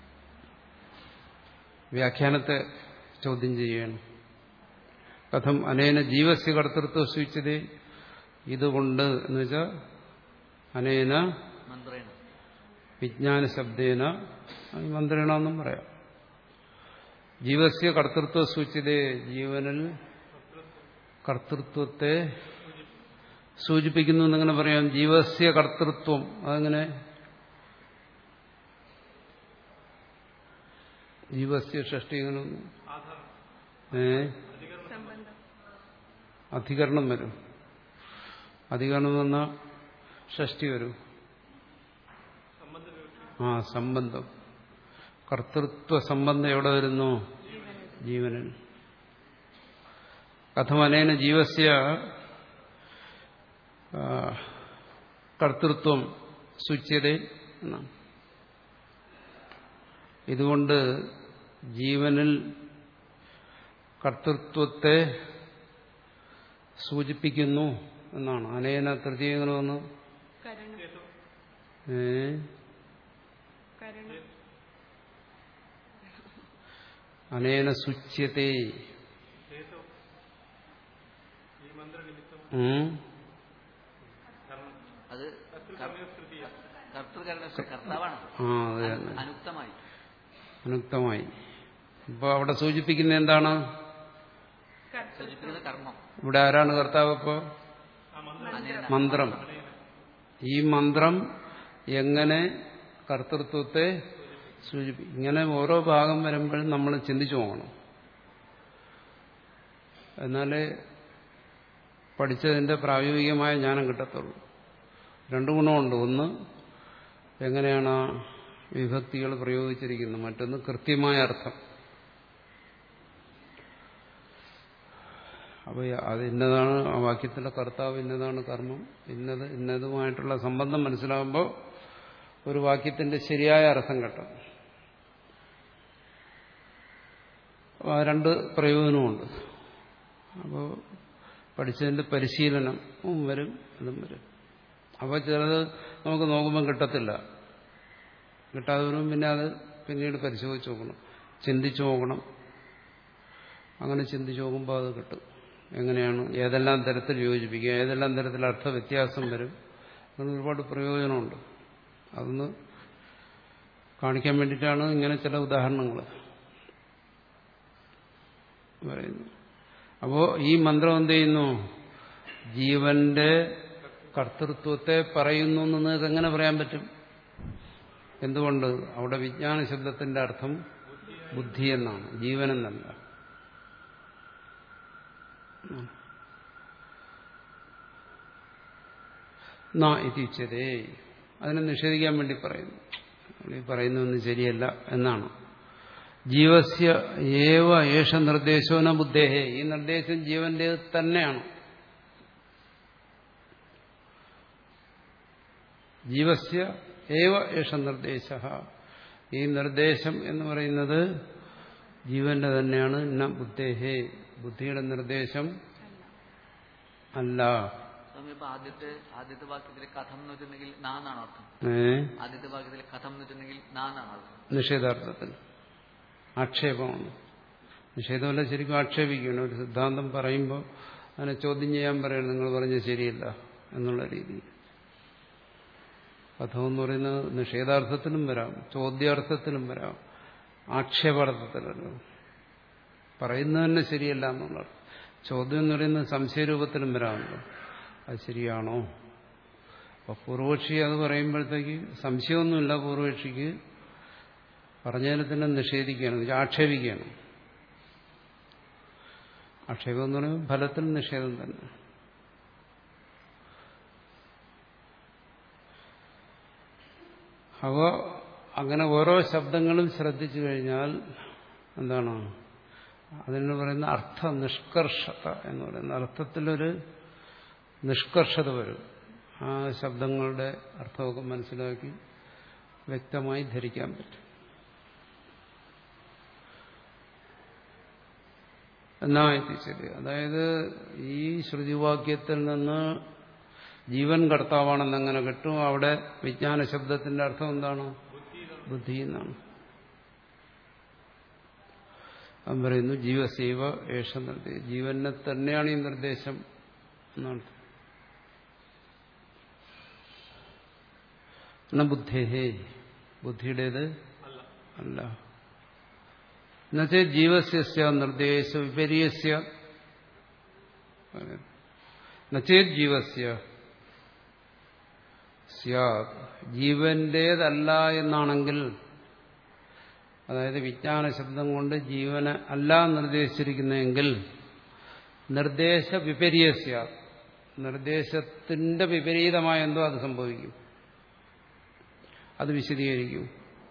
[SPEAKER 1] വ്യാഖ്യാനത്തെ ചോദ്യം ചെയ്യുകയാണ്. കഥം അനേന ജീവസ്യ കർത്തൃത്വ സൂച്യതേ, ഇതുകൊണ്ട് എന്ന് വെച്ചാൽ അനേന വിജ്ഞാന ശബ്ദേന മന്ത്രേണ എന്നും പറയാം. ജീവസ്യ കർത്തൃത്വ സൂച്യതേ, ജീവനിൽ കർത്തൃത്വത്തെ സൂചിപ്പിക്കുന്നു എന്നിങ്ങനെ പറയാം. ജീവസ്യ കർത്തൃത്വം അതെങ്ങനെ? ജീവസ്യ ഷഷ്ടി ഇങ്ങനെ ഏ അധികരണം വരും. അധികരണം വന്നാൽ ഷഷ്ടി വരും. ആ സംബന്ധം, കർത്തൃത്വ സംബന്ധം എവിടെ വരുന്നു? ജീവനിൽ. കഥമനേന ജീവസ്യ കർത്തൃത്വം സൂച്യതേ എന്നാണ്. ഇതുകൊണ്ട് ജീവനിൽ കർത്തൃത്വത്തെ സൂചിപ്പിക്കുന്നു എന്നാണ്. അനേന തൃതീയങ്ങളൊന്ന് ഏ അനേന സൂച്യത്തെ അനുക്തമായി. ഇപ്പൊ അവിടെ സൂചിപ്പിക്കുന്ന എന്താണ്? ഇവിടെ ആരാണ് കർത്താവ്? ഇപ്പോ മന്ത്രം. ഈ മന്ത്രം എങ്ങനെ കർത്തൃത്വത്തെ സൂചിപ്പിക്കും? ഇങ്ങനെ ഓരോ ഭാഗം വരുമ്പോഴും നമ്മൾ ചിന്തിച്ചു പോകണം. എന്നാലേ പഠിച്ചതിന്റെ പ്രായോഗികമായ ജ്ഞാനം കിട്ടത്തുള്ളൂ. രണ്ടു ഗുണമുണ്ട്. ഒന്ന്, എങ്ങനെയാണ് ആ വിഭക്തികൾ പ്രയോഗിച്ചിരിക്കുന്നത്. മറ്റൊന്ന്, കൃത്യമായ അർത്ഥം. അപ്പോൾ അത് ഇന്നതാണ് ആ വാക്യത്തിലെ കർത്താവ്, ഇന്നതാണ് കർമ്മം, ഇന്നത് ഇന്നതുമായിട്ടുള്ള സംബന്ധം മനസ്സിലാകുമ്പോൾ ഒരു വാക്യത്തിന്റെ ശരിയായ അർത്ഥം കിട്ടും. ആ രണ്ട് പ്രയോജനമുണ്ട്. അപ്പോൾ പഠിച്ചതിന്റെ പരിശീലനവും വരും, അതും വരും. അപ്പോൾ ചിലത് നമുക്ക് നോക്കുമ്പോൾ കിട്ടത്തില്ല. കിട്ടാതെ വരും. പിന്നെ അത് പിന്നീട് പരിശോധിച്ച് നോക്കണം, ചിന്തിച്ചു നോക്കണം. അങ്ങനെ ചിന്തിച്ചു നോക്കുമ്പോൾ അത് കിട്ടും. എങ്ങനെയാണ്, ഏതെല്ലാം തരത്തിൽ യോജിപ്പിക്കുക, ഏതെല്ലാം തരത്തിൽ അർത്ഥവ്യത്യാസം വരും. അങ്ങനെ ഒരുപാട് പ്രയോജനമുണ്ട്. അതൊന്ന് കാണിക്കാൻ വേണ്ടിയിട്ടാണ് ഇങ്ങനെ ചില ഉദാഹരണങ്ങൾ പറയുന്നത്. അപ്പോൾ ഈ മന്ത്രം എന്ത് ചെയ്യുന്നു? ജീവന്റെ കർത്തൃത്വത്തെ പറയുന്നു എന്ന് നിങ്ങൾക്ക് എങ്ങനെ പറയാൻ പറ്റും? എന്തുകൊണ്ട്? അവിടെ വിജ്ഞാന ശബ്ദത്തിന്റെ അർത്ഥം ബുദ്ധി എന്നാണ്, ജീവനെന്നല്ല. നാ ഇത്യുച്യതേ, അതിനെ നിഷേധിക്കാൻ വേണ്ടി പറയുന്നു. ഈ പറയുന്നതൊന്നും ശരിയല്ല എന്നാണ്. ജീവസ്യ ഏവ ഏഷ നിർദ്ദേശോന ബുദ്ധേഹേ, ഈ നിർദ്ദേശം ജീവന്റെ തന്നെയാണ്. ജീവസ്യ ഏവ ഏഷ നിർദ്ദേശ, ഈ നിർദ്ദേശം എന്ന് പറയുന്നത് ജീവന്റെ തന്നെയാണ്. ന ബുദ്ധേഹേ, ബുദ്ധിയുടെ നിർദ്ദേശം അല്ല.
[SPEAKER 2] ആദ്യത്തെ ആദ്യത്തെ വാക്യത്തിലെ കഥം എന്ന് വെച്ചിട്ടുണ്ടെങ്കിൽ നാന്നാണ് അർത്ഥം. ആദ്യത്തെ വാക്യത്തിലെ കഥം എന്ന് വെച്ചിട്ടുണ്ടെങ്കിൽ നാന്നാണ് അർത്ഥം.
[SPEAKER 1] നിഷേധാർത്ഥത്തിൽ ആക്ഷേപമാണ്. നിഷേധമല്ല, ശരിക്കും ആക്ഷേപിക്കുകയാണ്. ഒരു സിദ്ധാന്തം പറയുമ്പോൾ അതിനെ ചോദ്യം ചെയ്യാൻ പറയണം, നിങ്ങൾ പറഞ്ഞത് ശരിയല്ല എന്നുള്ള രീതിയിൽ. കഥമെന്ന് പറയുന്നത് നിഷേധാർത്ഥത്തിലും വരാം, ചോദ്യാർത്ഥത്തിലും വരാം, ആക്ഷേപാർത്ഥത്തിലല്ലോ. പറയുന്നത് തന്നെ ശരിയല്ല എന്നുള്ളത്. ചോദ്യം എന്ന് പറയുന്നത് സംശയരൂപത്തിലും വരാമല്ലോ, അത് ശരിയാണോ? അപ്പൊ പൂർവക്ഷി അത് പറയുമ്പോഴത്തേക്ക് സംശയമൊന്നുമില്ല. പൂർവക്ഷിക്ക് പറഞ്ഞതിനെ തന്നെ നിഷേധിക്കുകയാണ്, ആക്ഷേപിക്കുകയാണ്. ആക്ഷേപം എന്ന് പറയുമ്പോൾ ഫലത്തിൽ നിഷേധം തന്നെ. അപ്പോൾ അങ്ങനെ ഓരോ ശബ്ദങ്ങളും ശ്രദ്ധിച്ചു കഴിഞ്ഞാൽ എന്താണ് അതിന് പറയുന്ന അർത്ഥ നിഷ്കർഷത എന്ന് പറയുന്ന അർത്ഥത്തിലൊരു നിഷ്കർഷത വരും. ആ ശബ്ദങ്ങളുടെ അർത്ഥമൊക്കെ മനസ്സിലാക്കി വ്യക്തമായി ധരിക്കാൻ പറ്റും. എന്നാ എത്തിച്ചത് അതായത് ഈ ശ്രുതിവാക്യത്തിൽ നിന്ന് ജീവൻ കർത്താവാണെന്ന് എങ്ങനെ കിട്ടും? അവിടെ വിജ്ഞാന ശബ്ദത്തിന്റെ അർത്ഥം എന്താണ്? ബുദ്ധി എന്നാണ്. അവൻ പറയുന്നു ജീവസേവ ഏഷ നിർദ്ദേശം, ജീവനെ തന്നെയാണ് ഈ നിർദ്ദേശം എന്നാണ്. എന്നാ ബുദ്ധേഹേ, ബുദ്ധിയുടേത് അല്ല. എന്നുവെച്ചാൽ ജീവസ്യ നിർദ്ദേശ വിപര്യസ്യ നചേത് ജീവസ്യ സ്യാത്, ജീവന്റേതല്ല എന്നാണെങ്കിൽ, അതായത് വിജ്ഞാന ശബ്ദം കൊണ്ട് ജീവനെ അല്ല നിർദ്ദേശിച്ചിരിക്കുന്നതെങ്കിൽ നിർദ്ദേശ വിപര്യസ്യ, നിർദ്ദേശത്തിന്റെ വിപരീതമായ എന്തോ അത് സംഭവിക്കും. അത് വിശദീകരിക്കും.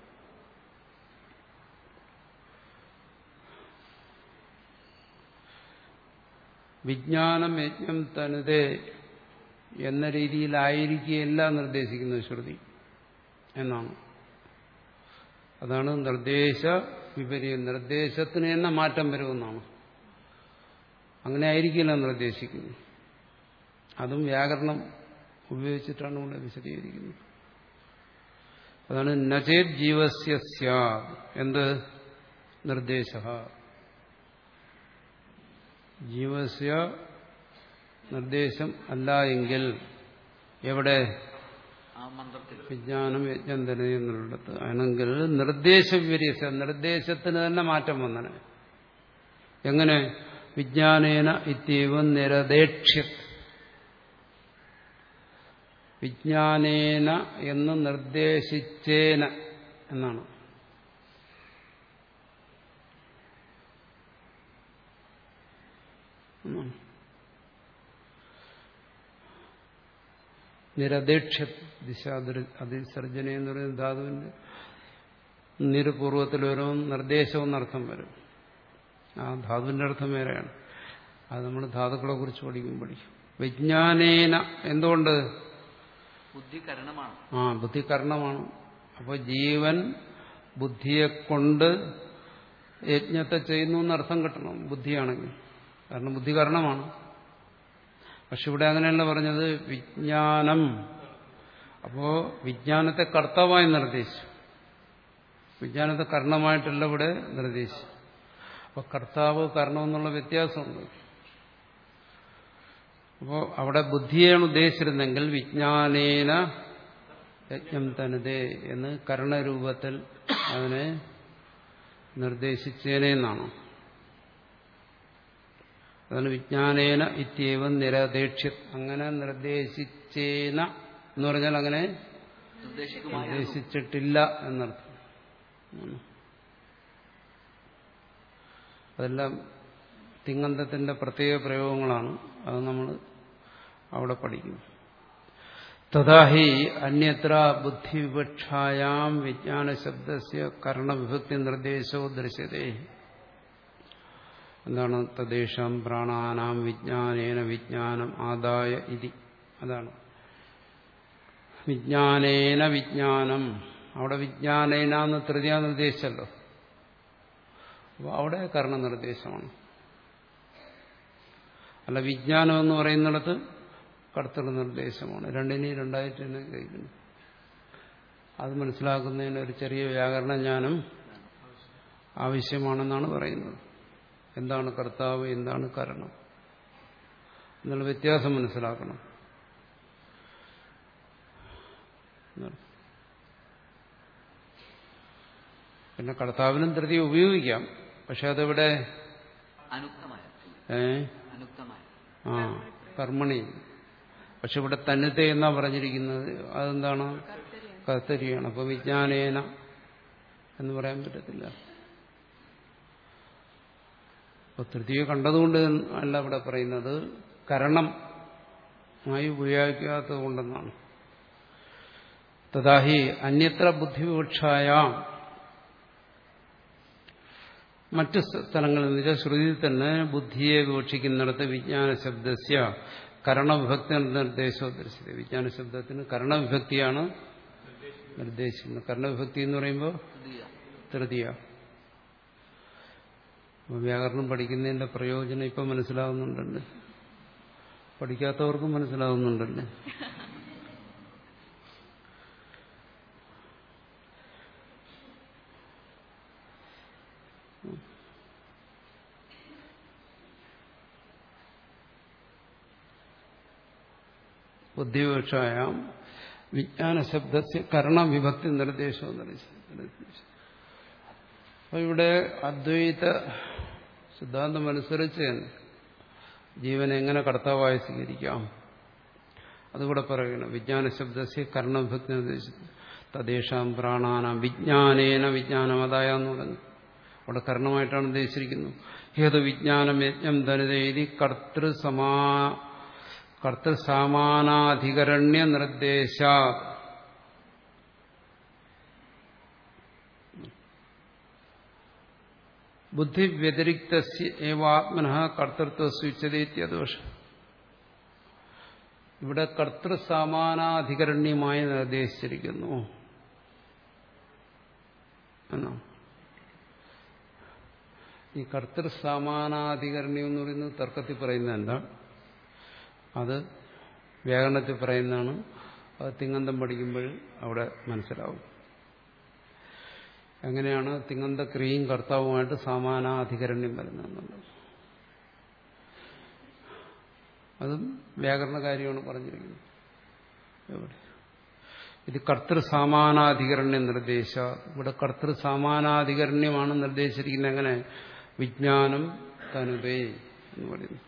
[SPEAKER 1] വിജ്ഞാനം യജ്ഞം തനുതേ എന്ന രീതിയിലായിരിക്കുകയല്ല നിർദ്ദേശിക്കുന്നത് ശ്രുതി എന്നാണ്. അതാണ് നിർദ്ദേശ വിപരീയം. നിർദ്ദേശത്തിന് തന്നെ മാറ്റം വരുമെന്നാണ്. അങ്ങനെ ആയിരിക്കില്ല നിർദ്ദേശിക്കുന്നത്. അതും വ്യാകരണം ഉപയോഗിച്ചിട്ടാണ് ഇവിടെ വിശദീകരിക്കുന്നത്. അതാണ് നചേത് ജീവസ്യ സ്യാത്, എന്ത് നിർദ്ദേശ, ജീവസ്യ നിർദ്ദേശം അല്ല എങ്കിൽ എവിടെ? വിജ്ഞാനം യജ്ഞം തന്നെ എന്നുള്ളത് ആണെങ്കിൽ നിർദ്ദേശ വിപരീത, നിർദ്ദേശത്തിന് തന്നെ മാറ്റം വന്നനെ. എങ്ങനെ? വിജ്ഞാനേന ഇത്യവം നിരദേക്ഷ്യത്, വിജ്ഞാനേന എന്ന് നിർദ്ദേശിച്ചേന എന്നാണ്. നിരദേക്ഷ ദിശ അതിസർജന എന്ന് പറയുന്ന ധാതുവിന്റെ നിരുപൂർവത്തിൽ വരും നിർദ്ദേശം എന്നർത്ഥം വരും. ആ ധാതുവിന്റെ അർത്ഥം വേറെയാണ്. അത് നമ്മൾ ധാതുക്കളെ കുറിച്ച് പഠിക്കും പഠിക്കും വിജ്ഞാനേന. എന്തുകൊണ്ട്?
[SPEAKER 2] ബുദ്ധി കരണമാണ്.
[SPEAKER 1] ആ ബുദ്ധി കരണമാണ്. അപ്പോൾ ജീവൻ ബുദ്ധിയെ കൊണ്ട് യജ്ഞത്തെ ചെയ്യുന്നു എന്നർത്ഥം കിട്ടണം ബുദ്ധിയാണെങ്കിൽ. കാരണം ബുദ്ധി കരണമാണ്. പക്ഷെ ഇവിടെ അങ്ങനെയല്ല പറഞ്ഞത്, വിജ്ഞാനം. അപ്പോ വിജ്ഞാനത്തെ കർത്താവായി നിർദ്ദേശിച്ചു, വിജ്ഞാനത്തെ കർണമായിട്ടല്ല ഇവിടെ നിർദ്ദേശിച്ചു. അപ്പൊ കർത്താവ് കർണം എന്നുള്ള വ്യത്യാസമുണ്ട്. അപ്പോൾ അവിടെ ബുദ്ധിയാണ് ഉദ്ദേശിച്ചിരുന്നെങ്കിൽ വിജ്ഞാനേന യജ്ഞം തനുതേ എന്ന് കർണരൂപത്തിൽ അതിനെ നിർദ്ദേശിച്ചേനെന്നാണ്. അതാണ് വിജ്ഞാനേന ഇത്യവം നിരദേക്ഷ്യത്, അങ്ങനെ നിർദ്ദേശിച്ചേന എന്ന് പറഞ്ഞാൽ അങ്ങനെ നിർദ്ദേശിച്ചിട്ടില്ല എന്നർത്ഥം. അതെല്ലാം തിങ്ങന്തത്തിന്റെ പ്രത്യേക പ്രയോഗങ്ങളാണ്. അത് നമ്മൾ അവിടെ പഠിക്കും. തഥാഹി അന്യത്ര ബുദ്ധിവിവക്ഷായാം വിജ്ഞാനശബ്ദസ്യ കർണവിഭക്തി നിർദ്ദേശോ ദൃശ്യതേ. എന്താണ്? തദ്ദേശാം പ്രാണാനാം വിജ്ഞാനേന വിജ്ഞാനം ആദായ ഇതി. അതാണ് വിജ്ഞാനേന വിജ്ഞാനം. അവിടെ വിജ്ഞാനേന എന്ന് തൃതീയ നിർദ്ദേശിച്ചല്ലോ. അപ്പോൾ അവിടെ കർണനിർദ്ദേശമാണ്. അല്ല, വിജ്ഞാനം എന്ന് പറയുന്നിടത്ത് കർത്തൃ നിർദ്ദേശമാണ്. രണ്ടിനെയും രണ്ടായിട്ട് തന്നെ കഴിക്കുന്നു. അത് മനസ്സിലാക്കുന്നതിന് ഒരു ചെറിയ വ്യാകരണ ജ്ഞാനം ആവശ്യമാണെന്നാണ് പറയുന്നത്. എന്താണ് കർത്താവ്, എന്താണ് കരണം എന്നുള്ള വ്യത്യാസം മനസ്സിലാക്കണം. പിന്നെ കർത്താവിനും തൃതീയ ഉപയോഗിക്കാം. പക്ഷെ അതെവിടെ? ഏ ആ കർമ്മണി. പക്ഷെ ഇവിടെ തന്നത്തെ എന്നാ പറഞ്ഞിരിക്കുന്നത്. അതെന്താണ്? കർത്തരിയാണ്. അപ്പൊ വിജ്ഞാനേന എന്ന് പറയാൻ പറ്റത്തില്ല. അപ്പൊ തൃതീയ കണ്ടതുകൊണ്ട് അല്ല ഇവിടെ പറയുന്നത്, കരണമായി ഉപയോഗിക്കാത്തത് കൊണ്ടെന്നാണ്. തഥാഹി അന്യത്ര ബുദ്ധിവിവക്ഷായാം മറ്റു സ്ഥലങ്ങളിൽ എന്ന് വെച്ചാൽ ശ്രുതിയിൽ തന്നെ ബുദ്ധിയെ വിവക്ഷിക്കുന്നിടത്ത് വിജ്ഞാന ശബ്ദസ്യ കരണവിഭക്തി നിർദ്ദേശം ദർശിച്ചത്. വിജ്ഞാന ശബ്ദത്തിന് കരണവിഭക്തിയാണ് നിർദ്ദേശിക്കുന്നത്. കരണവിഭക്തി എന്ന് പറയുമ്പോൾ തൃതീയ. വ്യാകരണം പഠിക്കുന്നതിന്റെ പ്രയോജനം ഇപ്പം മനസ്സിലാവുന്നുണ്ടല്ലേ? പഠിക്കാത്തവർക്കും മനസ്സിലാവുന്നുണ്ടല്ലേ? ബുദ്ധിവിവക്ഷായാം വിജ്ഞാനശബ്ദസ്യ കരണവിഭക്തി നിർദ്ദേശം നിർദ്ദേശം. അപ്പൊ ഇവിടെ അദ്വൈത സിദ്ധാന്തമനുസരിച്ച് തന്നെ ജീവനെ എങ്ങനെ കർത്താവായി സ്വീകരിക്കാം അതുകൂടെ പറയണം. വിജ്ഞാനശബ്ദസ്യ കരണവിഭക്തി നിർദ്ദേശിച്ചു. തദ്ദേശാം പ്രാണാനാം വിജ്ഞാനേന വിജ്ഞാനം അതായെന്ന് പറഞ്ഞു. അവിടെ കരണമായിട്ടാണ് ഉദ്ദേശിച്ചിരിക്കുന്നത്. ഹേതു വിജ്ഞാനം യജ്ഞം ധനിതേതി കർത്തൃസമാ കർത്തൃസാമാനാധികരണ്യ നിർദ്ദേശ. ബുദ്ധി വ്യതിരിക്തസ്യ ഏവാത്മനഃ കർത്തൃത്വസ്യുച്യതേത്യദോഷം. ഇവിടെ കർത്തൃസാമാനാധികരണ്യമായി നിർദ്ദേശിച്ചിരിക്കുന്നു എന്നോ. ഈ കർത്തൃസാമാനാധികരണ്യം എന്ന് പറയുന്നത് തർക്കത്തിൽ പറയുന്നതല്ല, അത് വ്യാകരണത്തിൽ പറയുന്നതാണ്. അത് തിങ്ങന്തം പഠിക്കുമ്പോൾ അവിടെ മനസ്സിലാവും. എങ്ങനെയാണ് തിങ്ങന്ത ക്രിയയും കർത്താവുമായിട്ട് സമാനാധികരണ്യം വരുന്നതെന്നുള്ളത്. അതും വ്യാകരണ കാര്യമാണ് പറഞ്ഞിരിക്കുന്നത്. എവിടെ ഇത് കർത്തൃസാമാനാധികരണ്യം നിർദ്ദേശ. ഇവിടെ കർത്തൃസാമാനാധികരണ്യമാണ് നിർദ്ദേശിച്ചിരിക്കുന്നത്. എങ്ങനെ? വിജ്ഞാനം തനുതേ എന്ന് പറയുന്നു.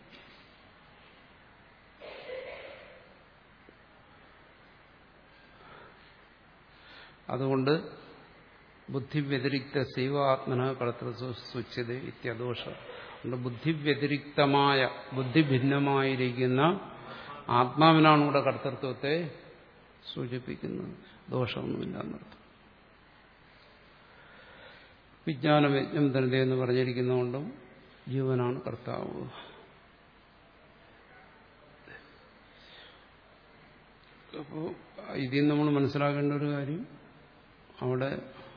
[SPEAKER 1] അതുകൊണ്ട് ബുദ്ധി വ്യതിരിക്ത സൈവ ആത്മന കർത്തൃസ്വച്ഛത ഇത്യദോഷം. അതുകൊണ്ട് ബുദ്ധി വ്യതിരിക്തമായ ബുദ്ധി ഭിന്നമായിരിക്കുന്ന ആത്മാവിനാണ് ഇവിടെ കർത്തൃത്വത്തെ സൂചിപ്പിക്കുന്നത്. ദോഷമൊന്നുമില്ല എന്നർത്ഥം. വിജ്ഞാനയജ്ഞം തന്നെ എന്ന് പറഞ്ഞിരിക്കുന്നതുകൊണ്ടും ജീവനാണ് കർത്താവ്. അപ്പോൾ ഇതിൽ നമ്മൾ മനസ്സിലാക്കേണ്ട ഒരു കാര്യം, അവിടെ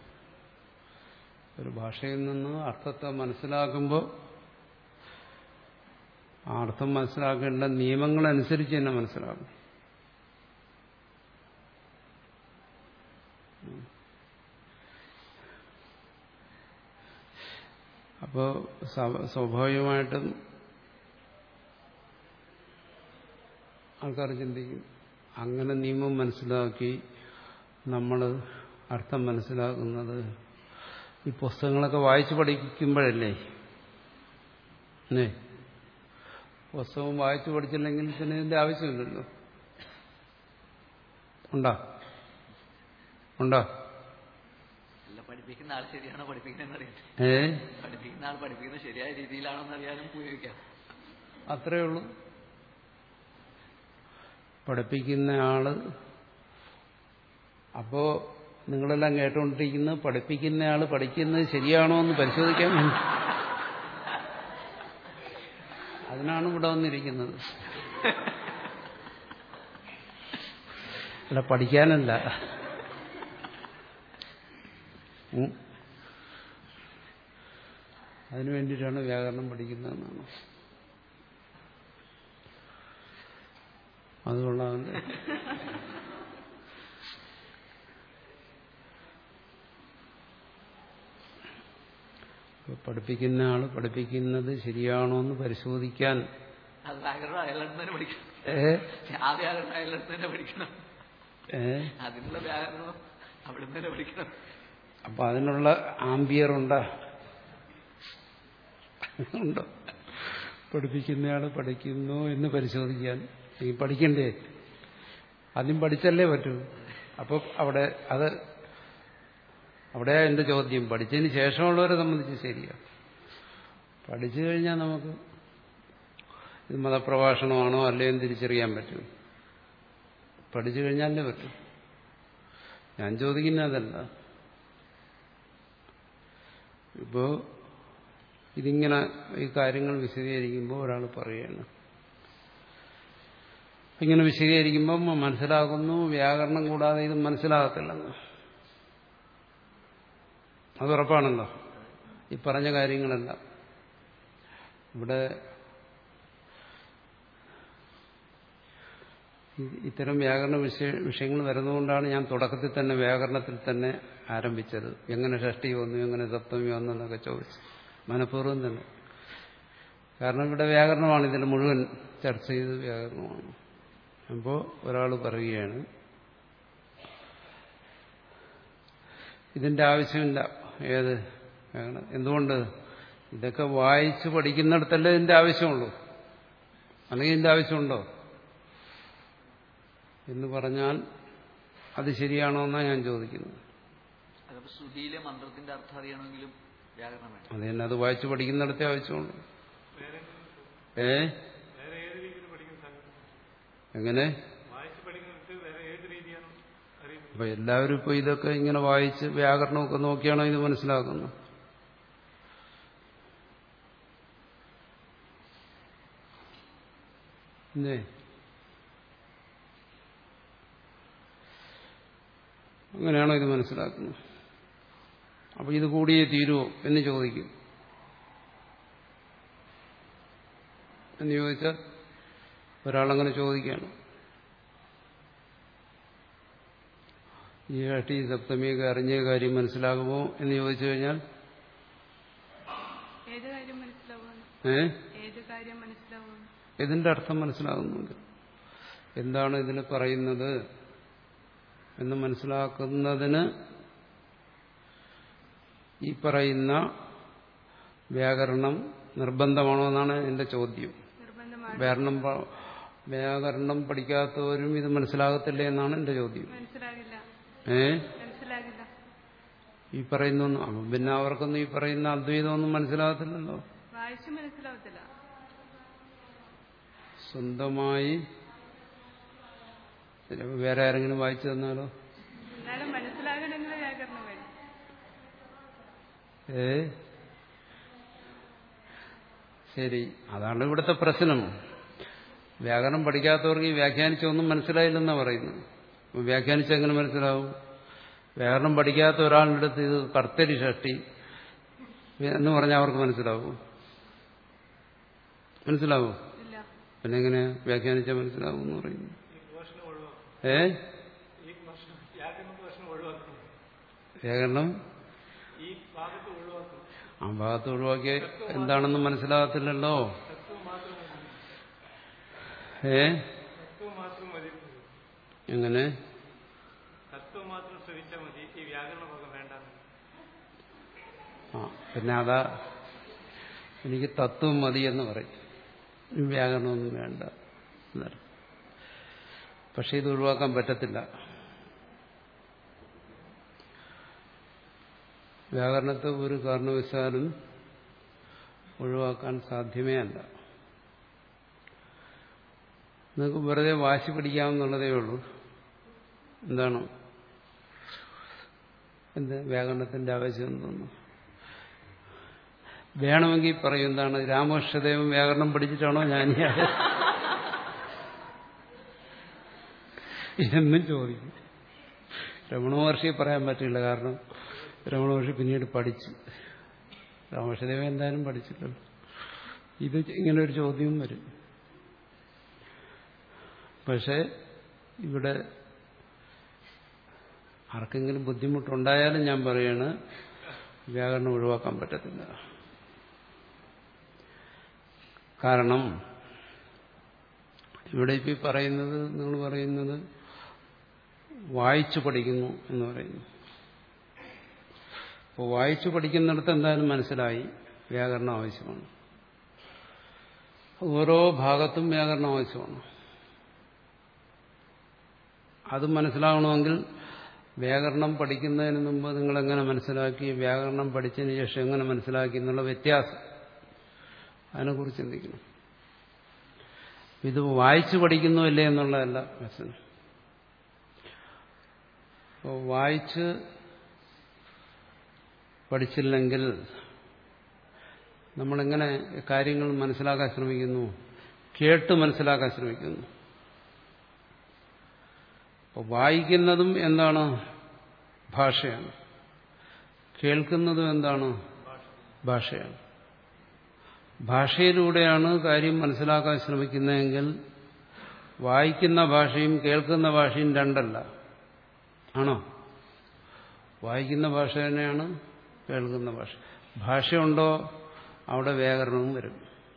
[SPEAKER 1] ഒരു ഭാഷയിൽ നിന്ന് അർത്ഥത്തെ മനസ്സിലാക്കുമ്പോൾ ആ അർത്ഥം മനസ്സിലാക്കേണ്ട നിയമങ്ങളനുസരിച്ച് തന്നെ മനസ്സിലാക്കും. അപ്പോൾ സ്വാഭാവികമായിട്ടും ആൾക്കാർ ചിന്തിക്കും, അങ്ങനെ നിയമം മനസ്സിലാക്കി നമ്മൾ അർത്ഥം മനസ്സിലാക്കുന്നത് ഈ പുസ്തകങ്ങളൊക്കെ വായിച്ചു പഠിക്കുമ്പോഴല്ലേ? പുസ്തകം വായിച്ചു പഠിച്ചില്ലെങ്കിൽ പിന്നെ ഇതിന്റെ ആവശ്യമില്ലല്ലോ. ഉണ്ടോ ഉണ്ടോ
[SPEAKER 2] പഠിപ്പിക്കുന്ന ആൾ ശരിയാണോ പഠിപ്പിക്കുന്നത് അറിയാം.
[SPEAKER 1] ഏ
[SPEAKER 2] പഠിപ്പിക്കുന്ന ആൾ പഠിപ്പിക്കുന്നത് ശരിയായ രീതിയിലാണോന്ന് അറിയാനും ഉപയോഗിക്കാം.
[SPEAKER 1] അത്രേ ഉള്ളൂ. പഠിപ്പിക്കുന്ന ആള് അപ്പോ നിങ്ങളെല്ലാം കേട്ടുകൊണ്ടിരിക്കുന്നത് പഠിപ്പിക്കുന്നയാള് പഠിക്കുന്നത് ശരിയാണോ എന്ന് പരിശോധിക്കാൻ വേണ്ടി. അതിനാണ് ഇവിടെ വന്നിരിക്കുന്നത്. അല്ല, പഠിക്കാനല്ല. അതിനു വേണ്ടിയിട്ടാണ് വ്യാകരണം പഠിക്കുന്നതെന്നാണ്. അതുകൊണ്ടാണ് പഠിപ്പിക്കുന്ന ആള് പഠിപ്പിക്കുന്നത് ശരിയാണോ എന്ന് പരിശോധിക്കാൻ.
[SPEAKER 2] അത് വ്യാകരണം അയാളുടെ തന്നെ പഠിക്കണം.
[SPEAKER 1] ഏ
[SPEAKER 2] ആ വ്യാകരണം അയാളുടെ തന്നെ പഠിക്കണം.
[SPEAKER 1] ഏ
[SPEAKER 2] അതിനുള്ള വ്യാകരണം അവിടെ തന്നെ പഠിക്കണം.
[SPEAKER 1] അപ്പൊ അതിനുള്ള ആംബിയർ ഉണ്ടോ ഉണ്ടോ പഠിപ്പിക്കുന്നയാള് പഠിക്കുന്നു എന്ന് പരിശോധിക്കാൻ ഈ പഠിക്കണ്ടേ? ആദ്യം പഠിച്ചല്ലേ പറ്റൂ. അപ്പൊ അവിടെ അത് അവിടെ എന്റെ ചോദ്യം, പഠിച്ചതിന് ശേഷമുള്ളവരെ സംബന്ധിച്ച് ശരിയാണ്. പഠിച്ചു കഴിഞ്ഞാൽ നമുക്ക് ഇത് മതപ്രഭാഷണമാണോ അല്ലയോ എന്ന് തിരിച്ചറിയാൻ പറ്റും. പഠിച്ചു കഴിഞ്ഞാലേ പറ്റും. ഞാൻ ചോദിക്കുന്ന അതല്ല. ഇപ്പോ ഇതിങ്ങനെ ഈ കാര്യങ്ങൾ വിശദീകരിക്കുമ്പോൾ ഒരാൾ പറയുകയാണ്, ഇങ്ങനെ വിശദീകരിക്കുമ്പം മനസ്സിലാക്കുന്നു വ്യാകരണം കൂടാതെ ഇത് മനസ്സിലാകത്തില്ലെന്ന്. അത് ഉറപ്പാണല്ലോ ഈ പറഞ്ഞ കാര്യങ്ങളെല്ലാം. ഇവിടെ ഇത്തരം വ്യാകരണ വിഷയ വിഷയങ്ങൾ വരുന്നതുകൊണ്ടാണ് ഞാൻ തുടക്കത്തിൽ തന്നെ വ്യാകരണത്തിൽ തന്നെ ആരംഭിച്ചത്. എങ്ങനെ ഷഷ്ടി വന്നു, എങ്ങനെ സപ്തമി വന്നു എന്നൊക്കെ ചോദിച്ചു, മനഃപൂർവ്വം തന്നെ. കാരണം ഇവിടെ വ്യാകരണമാണ്, ഇതിൽ മുഴുവൻ ചർച്ച ചെയ്ത് വ്യാകരണമാണ്. അപ്പോൾ ഒരാൾ പറയുകയാണ് ഇതിന്റെ ആവശ്യമില്ല. ഏത് വ്യാകരണം? എന്തുകൊണ്ട്? ഇതൊക്കെ വായിച്ച് പഠിക്കുന്നിടത്തല്ലേ ഇതിന്റെ ആവശ്യമുള്ളൂ, അല്ലെങ്കിൽ ഇതിന്റെ ആവശ്യമുണ്ടോ എന്ന് പറഞ്ഞാൽ അത് ശരിയാണോ എന്നാണ് ഞാൻ ചോദിക്കുന്നത്.
[SPEAKER 2] ശ്രുതിയിലെ മന്ത്രത്തിന്റെ അർത്ഥം അറിയണമെങ്കിലും വ്യാകരണം വേണം.
[SPEAKER 1] അത് തന്നെ, അത് വായിച്ച് പഠിക്കുന്നിടത്തേ ആവശ്യമുള്ളൂ. ഏ എങ്ങനെ? അപ്പൊ എല്ലാവരും ഇപ്പൊ ഇതൊക്കെ ഇങ്ങനെ വായിച്ച് വ്യാകരണമൊക്കെ നോക്കിയാണോ ഇത് മനസ്സിലാക്കുന്നത്? ഇല്ലേ? അങ്ങനെയാണോ ഇത് മനസ്സിലാക്കുന്നത്? അപ്പൊ ഇത് കൂടിയേ തീരുവോ എന്ന് ചോദിക്കും. എന്ന് ചോദിച്ചാൽ ഒരാളങ്ങനെ ചോദിക്കുകയാണ്, ഈ ഷഷ്ടി സപ്തമിയൊക്കെ അറിഞ്ഞ കാര്യം മനസ്സിലാകുമോ എന്ന് ചോദിച്ചു കഴിഞ്ഞാൽ ഏ ഇതിന്റെ അർത്ഥം മനസ്സിലാകുന്നുണ്ട്, എന്താണ് ഇതിന് പറയുന്നത് എന്ന് മനസ്സിലാക്കുന്നതിന് ഈ പറയുന്ന വ്യാകരണം നിർബന്ധമാണോ എന്നാണ് എന്റെ ചോദ്യം. വ്യാകരണം വ്യാകരണം പഠിക്കാത്തവരും ഇത് മനസ്സിലാകത്തില്ലേ എന്നാണ് എന്റെ ചോദ്യം. ഏ ഈ പറയുന്നൊന്നും പിന്നെ അവർക്കൊന്നും ഈ പറയുന്ന അദ്വൈതമൊന്നും മനസ്സിലാകത്തില്ലല്ലോ. സ്വന്തമായി വേറെ ആരെങ്കിലും വായിച്ചു തന്നാലോ? ഏ ശരി, അതാണ് ഇവിടുത്തെ പ്രശ്നം. വ്യാകരണം പഠിക്കാത്തവർക്ക് ഈ വ്യാഖ്യാനിച്ചൊന്നും മനസ്സിലായില്ലെന്നാണ് പറയുന്നത്. വ്യാഖ്യാനിച്ചെങ്ങനെ മനസ്സിലാവും? വ്യാകരണം പഠിക്കാത്ത ഒരാളുടെ അടുത്ത് ഇത് കർത്തരി ഷഷ്ടി എന്ന് പറഞ്ഞാൽ അവർക്ക് മനസ്സിലാവും? മനസ്സിലാവും? പിന്നെ എങ്ങനെ വ്യാഖ്യാനിച്ചാൽ മനസ്സിലാവും എന്ന് പറയുന്നു? ഏ വ്യാകരണം ആ ഭാഗത്ത് ഒഴിവാക്കിയ എന്താണെന്ന് മനസ്സിലാകത്തില്ലല്ലോ. ഏ എങ്ങനെ? ആ പിന്നെ അതാ എനിക്ക് തത്വം മതി എന്ന് പറയും, വ്യാകരണമൊന്നും വേണ്ട. പക്ഷെ ഇത് ഒഴിവാക്കാൻ പറ്റത്തില്ല. വ്യാകരണത്തെ ഒരു കാരണവശാലും ഒഴിവാക്കാൻ സാധ്യമേ അല്ല. നിങ്ങൾക്ക് വെറുതെ വാശി പിടിക്കാമെന്നുള്ളതേ ഉള്ളൂ. എന്താണ് എന്ത് വ്യാകരണത്തിന്റെ ആവശ്യം എന്തോന്നു വേണമെങ്കിൽ പറയും. എന്താണ് രാമകൃഷ്ണദേവൻ വ്യാകരണം പഠിച്ചിട്ടാണോ ജ്ഞാനിയായത് എന്നും ചോദിക്കും. രമണ മഹർഷിയെ പറയാൻ പറ്റില്ല, കാരണം രമണ മഹർഷി പിന്നീട് പഠിച്ചു. രാമകൃഷ്ണദേവൻ എന്തായാലും പഠിച്ചില്ലല്ലോ. ഇത് ഇങ്ങനെ ഒരു ചോദ്യവും വരും. പക്ഷെ ഇവിടെ ആർക്കെങ്കിലും ബുദ്ധിമുട്ടുണ്ടായാലും ഞാൻ പറയാണ്, വ്യാകരണം ഒഴിവാക്കാൻ പറ്റത്തില്ല. കാരണം ഇവിടെ ഇപ്പം പറയുന്നത്, നിങ്ങൾ പറയുന്നത് വായിച്ചു പഠിക്കുന്നു എന്ന് പറയുന്നു. അപ്പോൾ വായിച്ചു പഠിക്കുന്നിടത്ത് എന്തായാലും മനസ്സിലായി വ്യാകരണം ആവശ്യമാണ്. ഓരോ ഭാഗത്തും വ്യാകരണം ആവശ്യമാണ്. അത് മനസ്സിലാവണമെങ്കിൽ വ്യാകരണം പഠിക്കുന്നതിന് മുമ്പ് നിങ്ങളെങ്ങനെ മനസ്സിലാക്കി, വ്യാകരണം പഠിച്ചതിന് ശേഷം എങ്ങനെ മനസ്സിലാക്കി എന്നുള്ള വ്യത്യാസം, അതിനെക്കുറിച്ച് ചിന്തിക്കണം. ഇത് വായിച്ചു പഠിക്കുന്നുമില്ലേ എന്നുള്ളതല്ല പ്രശ്നം. അപ്പോൾ വായിച്ച് പഠിച്ചില്ലെങ്കിൽ നമ്മളെങ്ങനെ കാര്യങ്ങൾ മനസ്സിലാക്കാൻ ശ്രമിക്കുന്നു? കേട്ട് മനസ്സിലാക്കാൻ ശ്രമിക്കുന്നു. അപ്പോൾ വായിക്കുന്നതും എന്താണ്? ഭാഷയാണ്. കേൾക്കുന്നതും എന്താണ്? ഭാഷയാണ്. ഭാഷയിലൂടെയാണ് കാര്യം മനസ്സിലാക്കാൻ ശ്രമിക്കുന്നതെങ്കിൽ വായിക്കുന്ന ഭാഷയും കേൾക്കുന്ന ഭാഷയും രണ്ടല്ല. ആണോ? വായിക്കുന്ന ഭാഷ തന്നെയാണ് കേൾക്കുന്ന ഭാഷ. ഭാഷയുണ്ടോ അവിടെ വ്യാകരണവും വരും.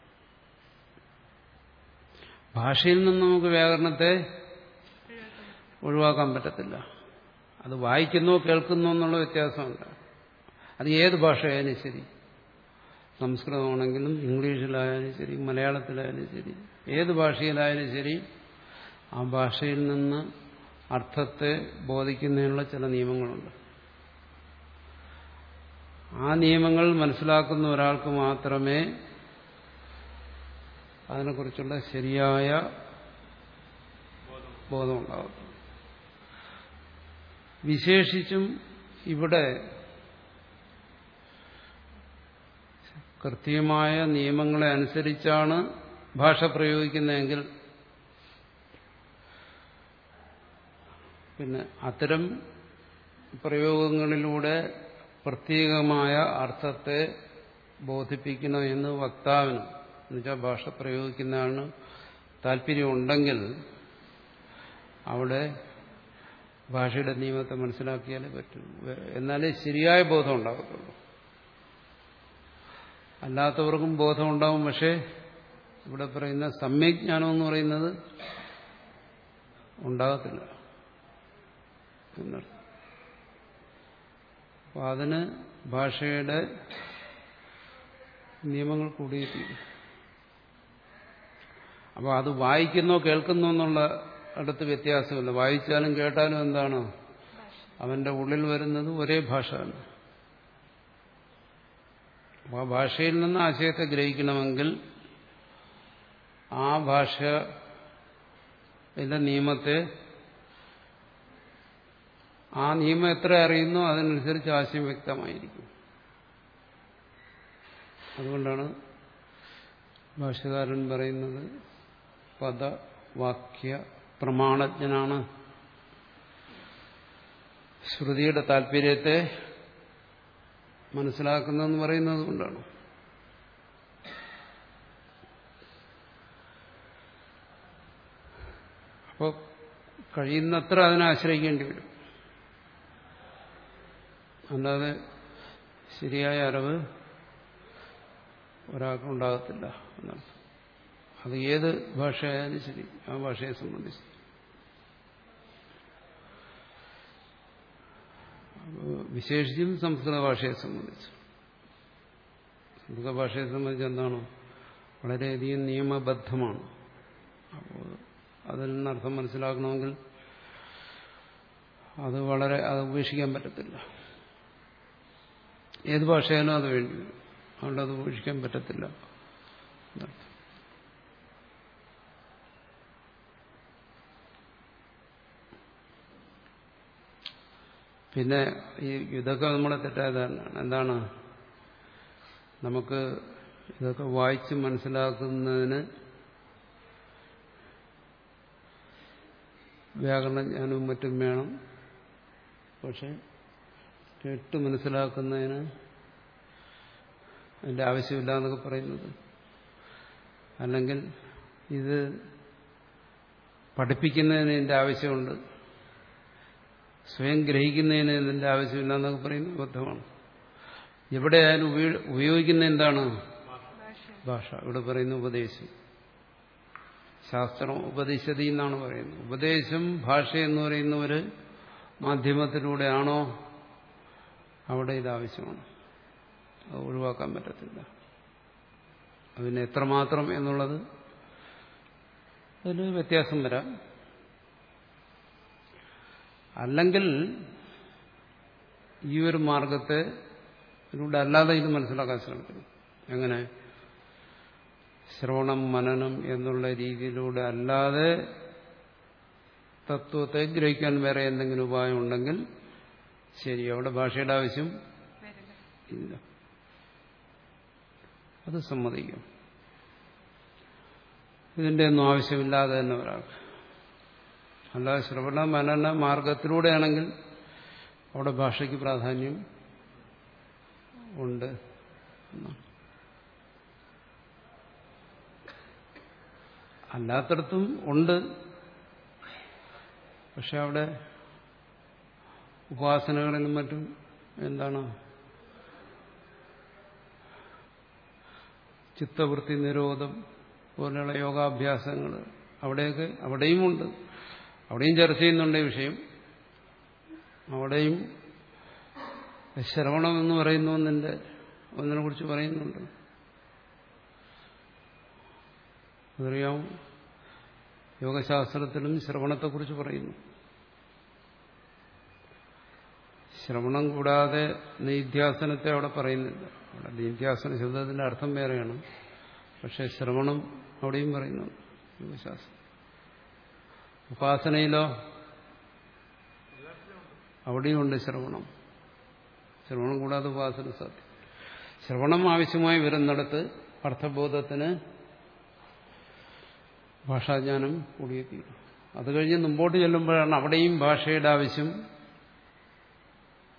[SPEAKER 1] ഭാഷയിൽ നിന്ന് നമുക്ക് വ്യാകരണത്തെ ഒഴിവാക്കാൻ പറ്റത്തില്ല. അത് വായിക്കുന്നോ കേൾക്കുന്നോ എന്നുള്ള വ്യത്യാസമുണ്ട്. അത് ഏത് ഭാഷയായാലും ശരി, സംസ്കൃതമാണെങ്കിലും ഇംഗ്ലീഷിലായാലും ശരി, മലയാളത്തിലായാലും ശരി, ഏത് ഭാഷയിലായാലും ശരി, ആ ഭാഷയിൽ നിന്ന് അർത്ഥത്തെ ബോധിക്കുന്നതിനുള്ള ചില നിയമങ്ങളുണ്ട്. ആ നിയമങ്ങൾ മനസ്സിലാക്കുന്ന ഒരാൾക്ക് മാത്രമേ അതിനെക്കുറിച്ചുള്ള ശരിയായ ബോധമുണ്ടാകത്തുള്ളൂ. വിശേഷിച്ചും ഇവിടെ കൃത്യമായ നിയമങ്ങളെ അനുസരിച്ചാണ് ഭാഷ പ്രയോഗിക്കുന്നതെങ്കിൽ പിന്നെ അത്തരം പ്രയോഗങ്ങളിലൂടെ പ്രത്യേകമായ അർത്ഥത്തെ ബോധിപ്പിക്കണം എന്ന് വക്താവിന്, എന്നുവെച്ചാൽ ഭാഷ പ്രയോഗിക്കുന്നതാണ് താല്പര്യമുണ്ടെങ്കിൽ അവിടെ ഭാഷയുടെ നിയമത്തെ മനസ്സിലാക്കിയാലേ പറ്റൂ. എന്നാലേ ശരിയായ ബോധം ഉണ്ടാകത്തുള്ളൂ. അല്ലാത്തവർക്കും ബോധമുണ്ടാവും, പക്ഷേ ഇവിടെ പറയുന്ന സമ്യജ്ഞാനം എന്ന് പറയുന്നത് ഉണ്ടാകത്തില്ല എന്നർത്ഥം. അപ്പോൾ അതിന് ഭാഷയുടെ നിയമങ്ങൾ കൂടിയിട്ടില്ല. അപ്പോൾ അത് വായിക്കുന്നോ കേൾക്കുന്നോ എന്നുള്ള അടുത്ത് വ്യത്യാസമില്ല. വായിച്ചാലും കേട്ടാലും എന്താണ്? അവന്റെ ഉള്ളിൽ വരുന്നത് ഒരേ ഭാഷ തന്നെ. അപ്പോൾ ആ ഭാഷയിൽ നിന്ന് ആശയത്തെ ഗ്രഹിക്കണമെങ്കിൽ ആ ഭാഷയുടെ നിയമത്തെ, ആ നിയമം എത്ര അറിയുന്നോ അതിനനുസരിച്ച് ആശയം വ്യക്തമായിരിക്കും. അതുകൊണ്ടാണ് ഭാഷകാരൻ പറയുന്നത് പദവാക്യ പ്രമാണജ്ഞനാണ്. ശ്രുതിയുടെ താല്പര്യത്തെ മനസ്സിലാക്കുന്നതെന്ന് പറയുന്നത് കൊണ്ടാണ്. അപ്പോൾ കഴിയുന്നത്ര അതിനെ ആശ്രയിക്കേണ്ടി വരും. അല്ലാതെ ശരിയായ അറിവ് ഒരാൾക്കുണ്ടാകത്തില്ല എന്നർത്ഥം. അത് ഏത് ഭാഷയായാലും ശരി, ആ ഭാഷയെ സംബന്ധിച്ച്. വിശേഷിച്ചും സംസ്കൃത ഭാഷയെ സംബന്ധിച്ച്. സംസ്കൃത ഭാഷയെ സംബന്ധിച്ച് എന്താണ്? വളരെയധികം നിയമബദ്ധമാണ്. അപ്പോൾ അതിൽ നിന്ന് അർത്ഥം മനസ്സിലാക്കണമെങ്കിൽ അത് വളരെ അത് ഉപേക്ഷിക്കാൻ പറ്റത്തില്ല. ഏത് ഭാഷയായാലും അത് വേണ്ടി വരും. അതുകൊണ്ട് അത് ഉപേക്ഷിക്കാൻ പറ്റത്തില്ല എന്നർത്ഥം. പിന്നെ ഈ ഇതൊക്കെ നമ്മളെ തെറ്റായതാണ്. എന്താണ്? നമുക്ക് ഇതൊക്കെ വായിച്ച് മനസ്സിലാക്കുന്നതിന് വ്യാകരണജ്ഞാനവും മറ്റും വേണം. പക്ഷെ കേട്ട് മനസ്സിലാക്കുന്നതിന് അതിൻ്റെ ആവശ്യമില്ല എന്നൊക്കെ പറയുന്നത്. അല്ലെങ്കിൽ ഇത് പഠിപ്പിക്കുന്നതിന് ഇതിൻ്റെ ആവശ്യമുണ്ട്, സ്വയം ഗ്രഹിക്കുന്നതിന് ഇതിൻ്റെ ആവശ്യമില്ല എന്നൊക്കെ പറയുന്നത് അബദ്ധമാണ്. എവിടെയായാലും ഉപയോഗിക്കുന്ന എന്താണ്? ഭാഷ. ഇവിടെ പറയുന്ന ഉപദേശം. ശാസ്ത്രം ഉപദേശതി എന്നാണ് പറയുന്നത്. ഉപദേശം ഭാഷ എന്ന് പറയുന്ന ഒരു മാധ്യമത്തിലൂടെയാണോ അവിടെ ഇത് ആവശ്യമാണ്. അത് ഒഴിവാക്കാൻ പറ്റത്തില്ല. അതിന് എത്രമാത്രം എന്നുള്ളത് അതിൽ വ്യത്യാസം വരാം. അല്ലെങ്കിൽ ഈ ഒരു മാർഗത്തെ ഇതിലൂടെ അല്ലാതെ ഇത് മനസ്സിലാക്കാൻ ശ്രമിക്കുന്നു. എങ്ങനെ? ശ്രവണം മനനം എന്നുള്ള രീതിയിലൂടെ അല്ലാതെ തത്വത്തെ ഗ്രഹിക്കാൻ വേറെ എന്തെങ്കിലും ഉപായം ഉണ്ടെങ്കിൽ ശരി, അവിടെ ഭാഷയുടെ ആവശ്യം ഇല്ല, അത് സമ്മതിക്കും. ഇതിന്റെ ഒന്നും ആവശ്യമില്ലാതെ തന്നെ ഒരാൾക്ക്. അല്ലാതെ ശ്രവണ മനന മാർഗത്തിലൂടെയാണെങ്കിൽ അവിടെ ഭാഷയ്ക്ക് പ്രാധാന്യം ഉണ്ട് എന്നാണ്. അല്ലാത്തടത്തും ഉണ്ട്, പക്ഷെ അവിടെ ഉപാസനകളിലും മറ്റും എന്താണ് ചിത്തവൃത്തി നിരോധം പോലെയുള്ള യോഗാഭ്യാസങ്ങൾ അവിടെയൊക്കെ അവിടെയുമുണ്ട്, അവിടെയും ചർച്ച ചെയ്യുന്നുണ്ട് ഈ വിഷയം. അവിടെയും ശ്രവണം എന്ന് പറയുന്ന ഒന്നിന്റെ ഒന്നിനെ കുറിച്ച് പറയുന്നുണ്ട്. അതറിയാം, യോഗശാസ്ത്രത്തിലും ശ്രവണത്തെക്കുറിച്ച് പറയുന്നു. ശ്രവണം കൂടാതെ നിധ്യാസനത്തെ അവിടെ പറയുന്നില്ല. അവിടെ നിധ്യാസന ശബ്ദത്തിന്റെ അർത്ഥം വേറെയാണ്, പക്ഷെ ശ്രവണം അവിടെയും പറയുന്നു യോഗശാസ്ത്രം. ഉപാസനയിലോ അവിടെയും ഉണ്ട് ശ്രവണം. ശ്രവണം കൂടാതെ ഉപാസന സാധ്യം. ശ്രവണം ആവശ്യമായി വരുന്നിടത്ത് അർത്ഥബോധത്തിന് ഭാഷാജ്ഞാനം കൂടിയെത്തിയിരുന്നു. അത് കഴിഞ്ഞ് മുമ്പോട്ട് ചെല്ലുമ്പോഴാണ് അവിടെയും ഭാഷയുടെ ആവശ്യം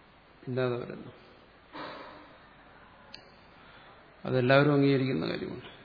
[SPEAKER 1] ഇല്ലാതെ വരുന്നു. അതെല്ലാവരും അംഗീകരിക്കുന്ന കാര്യമാണ്.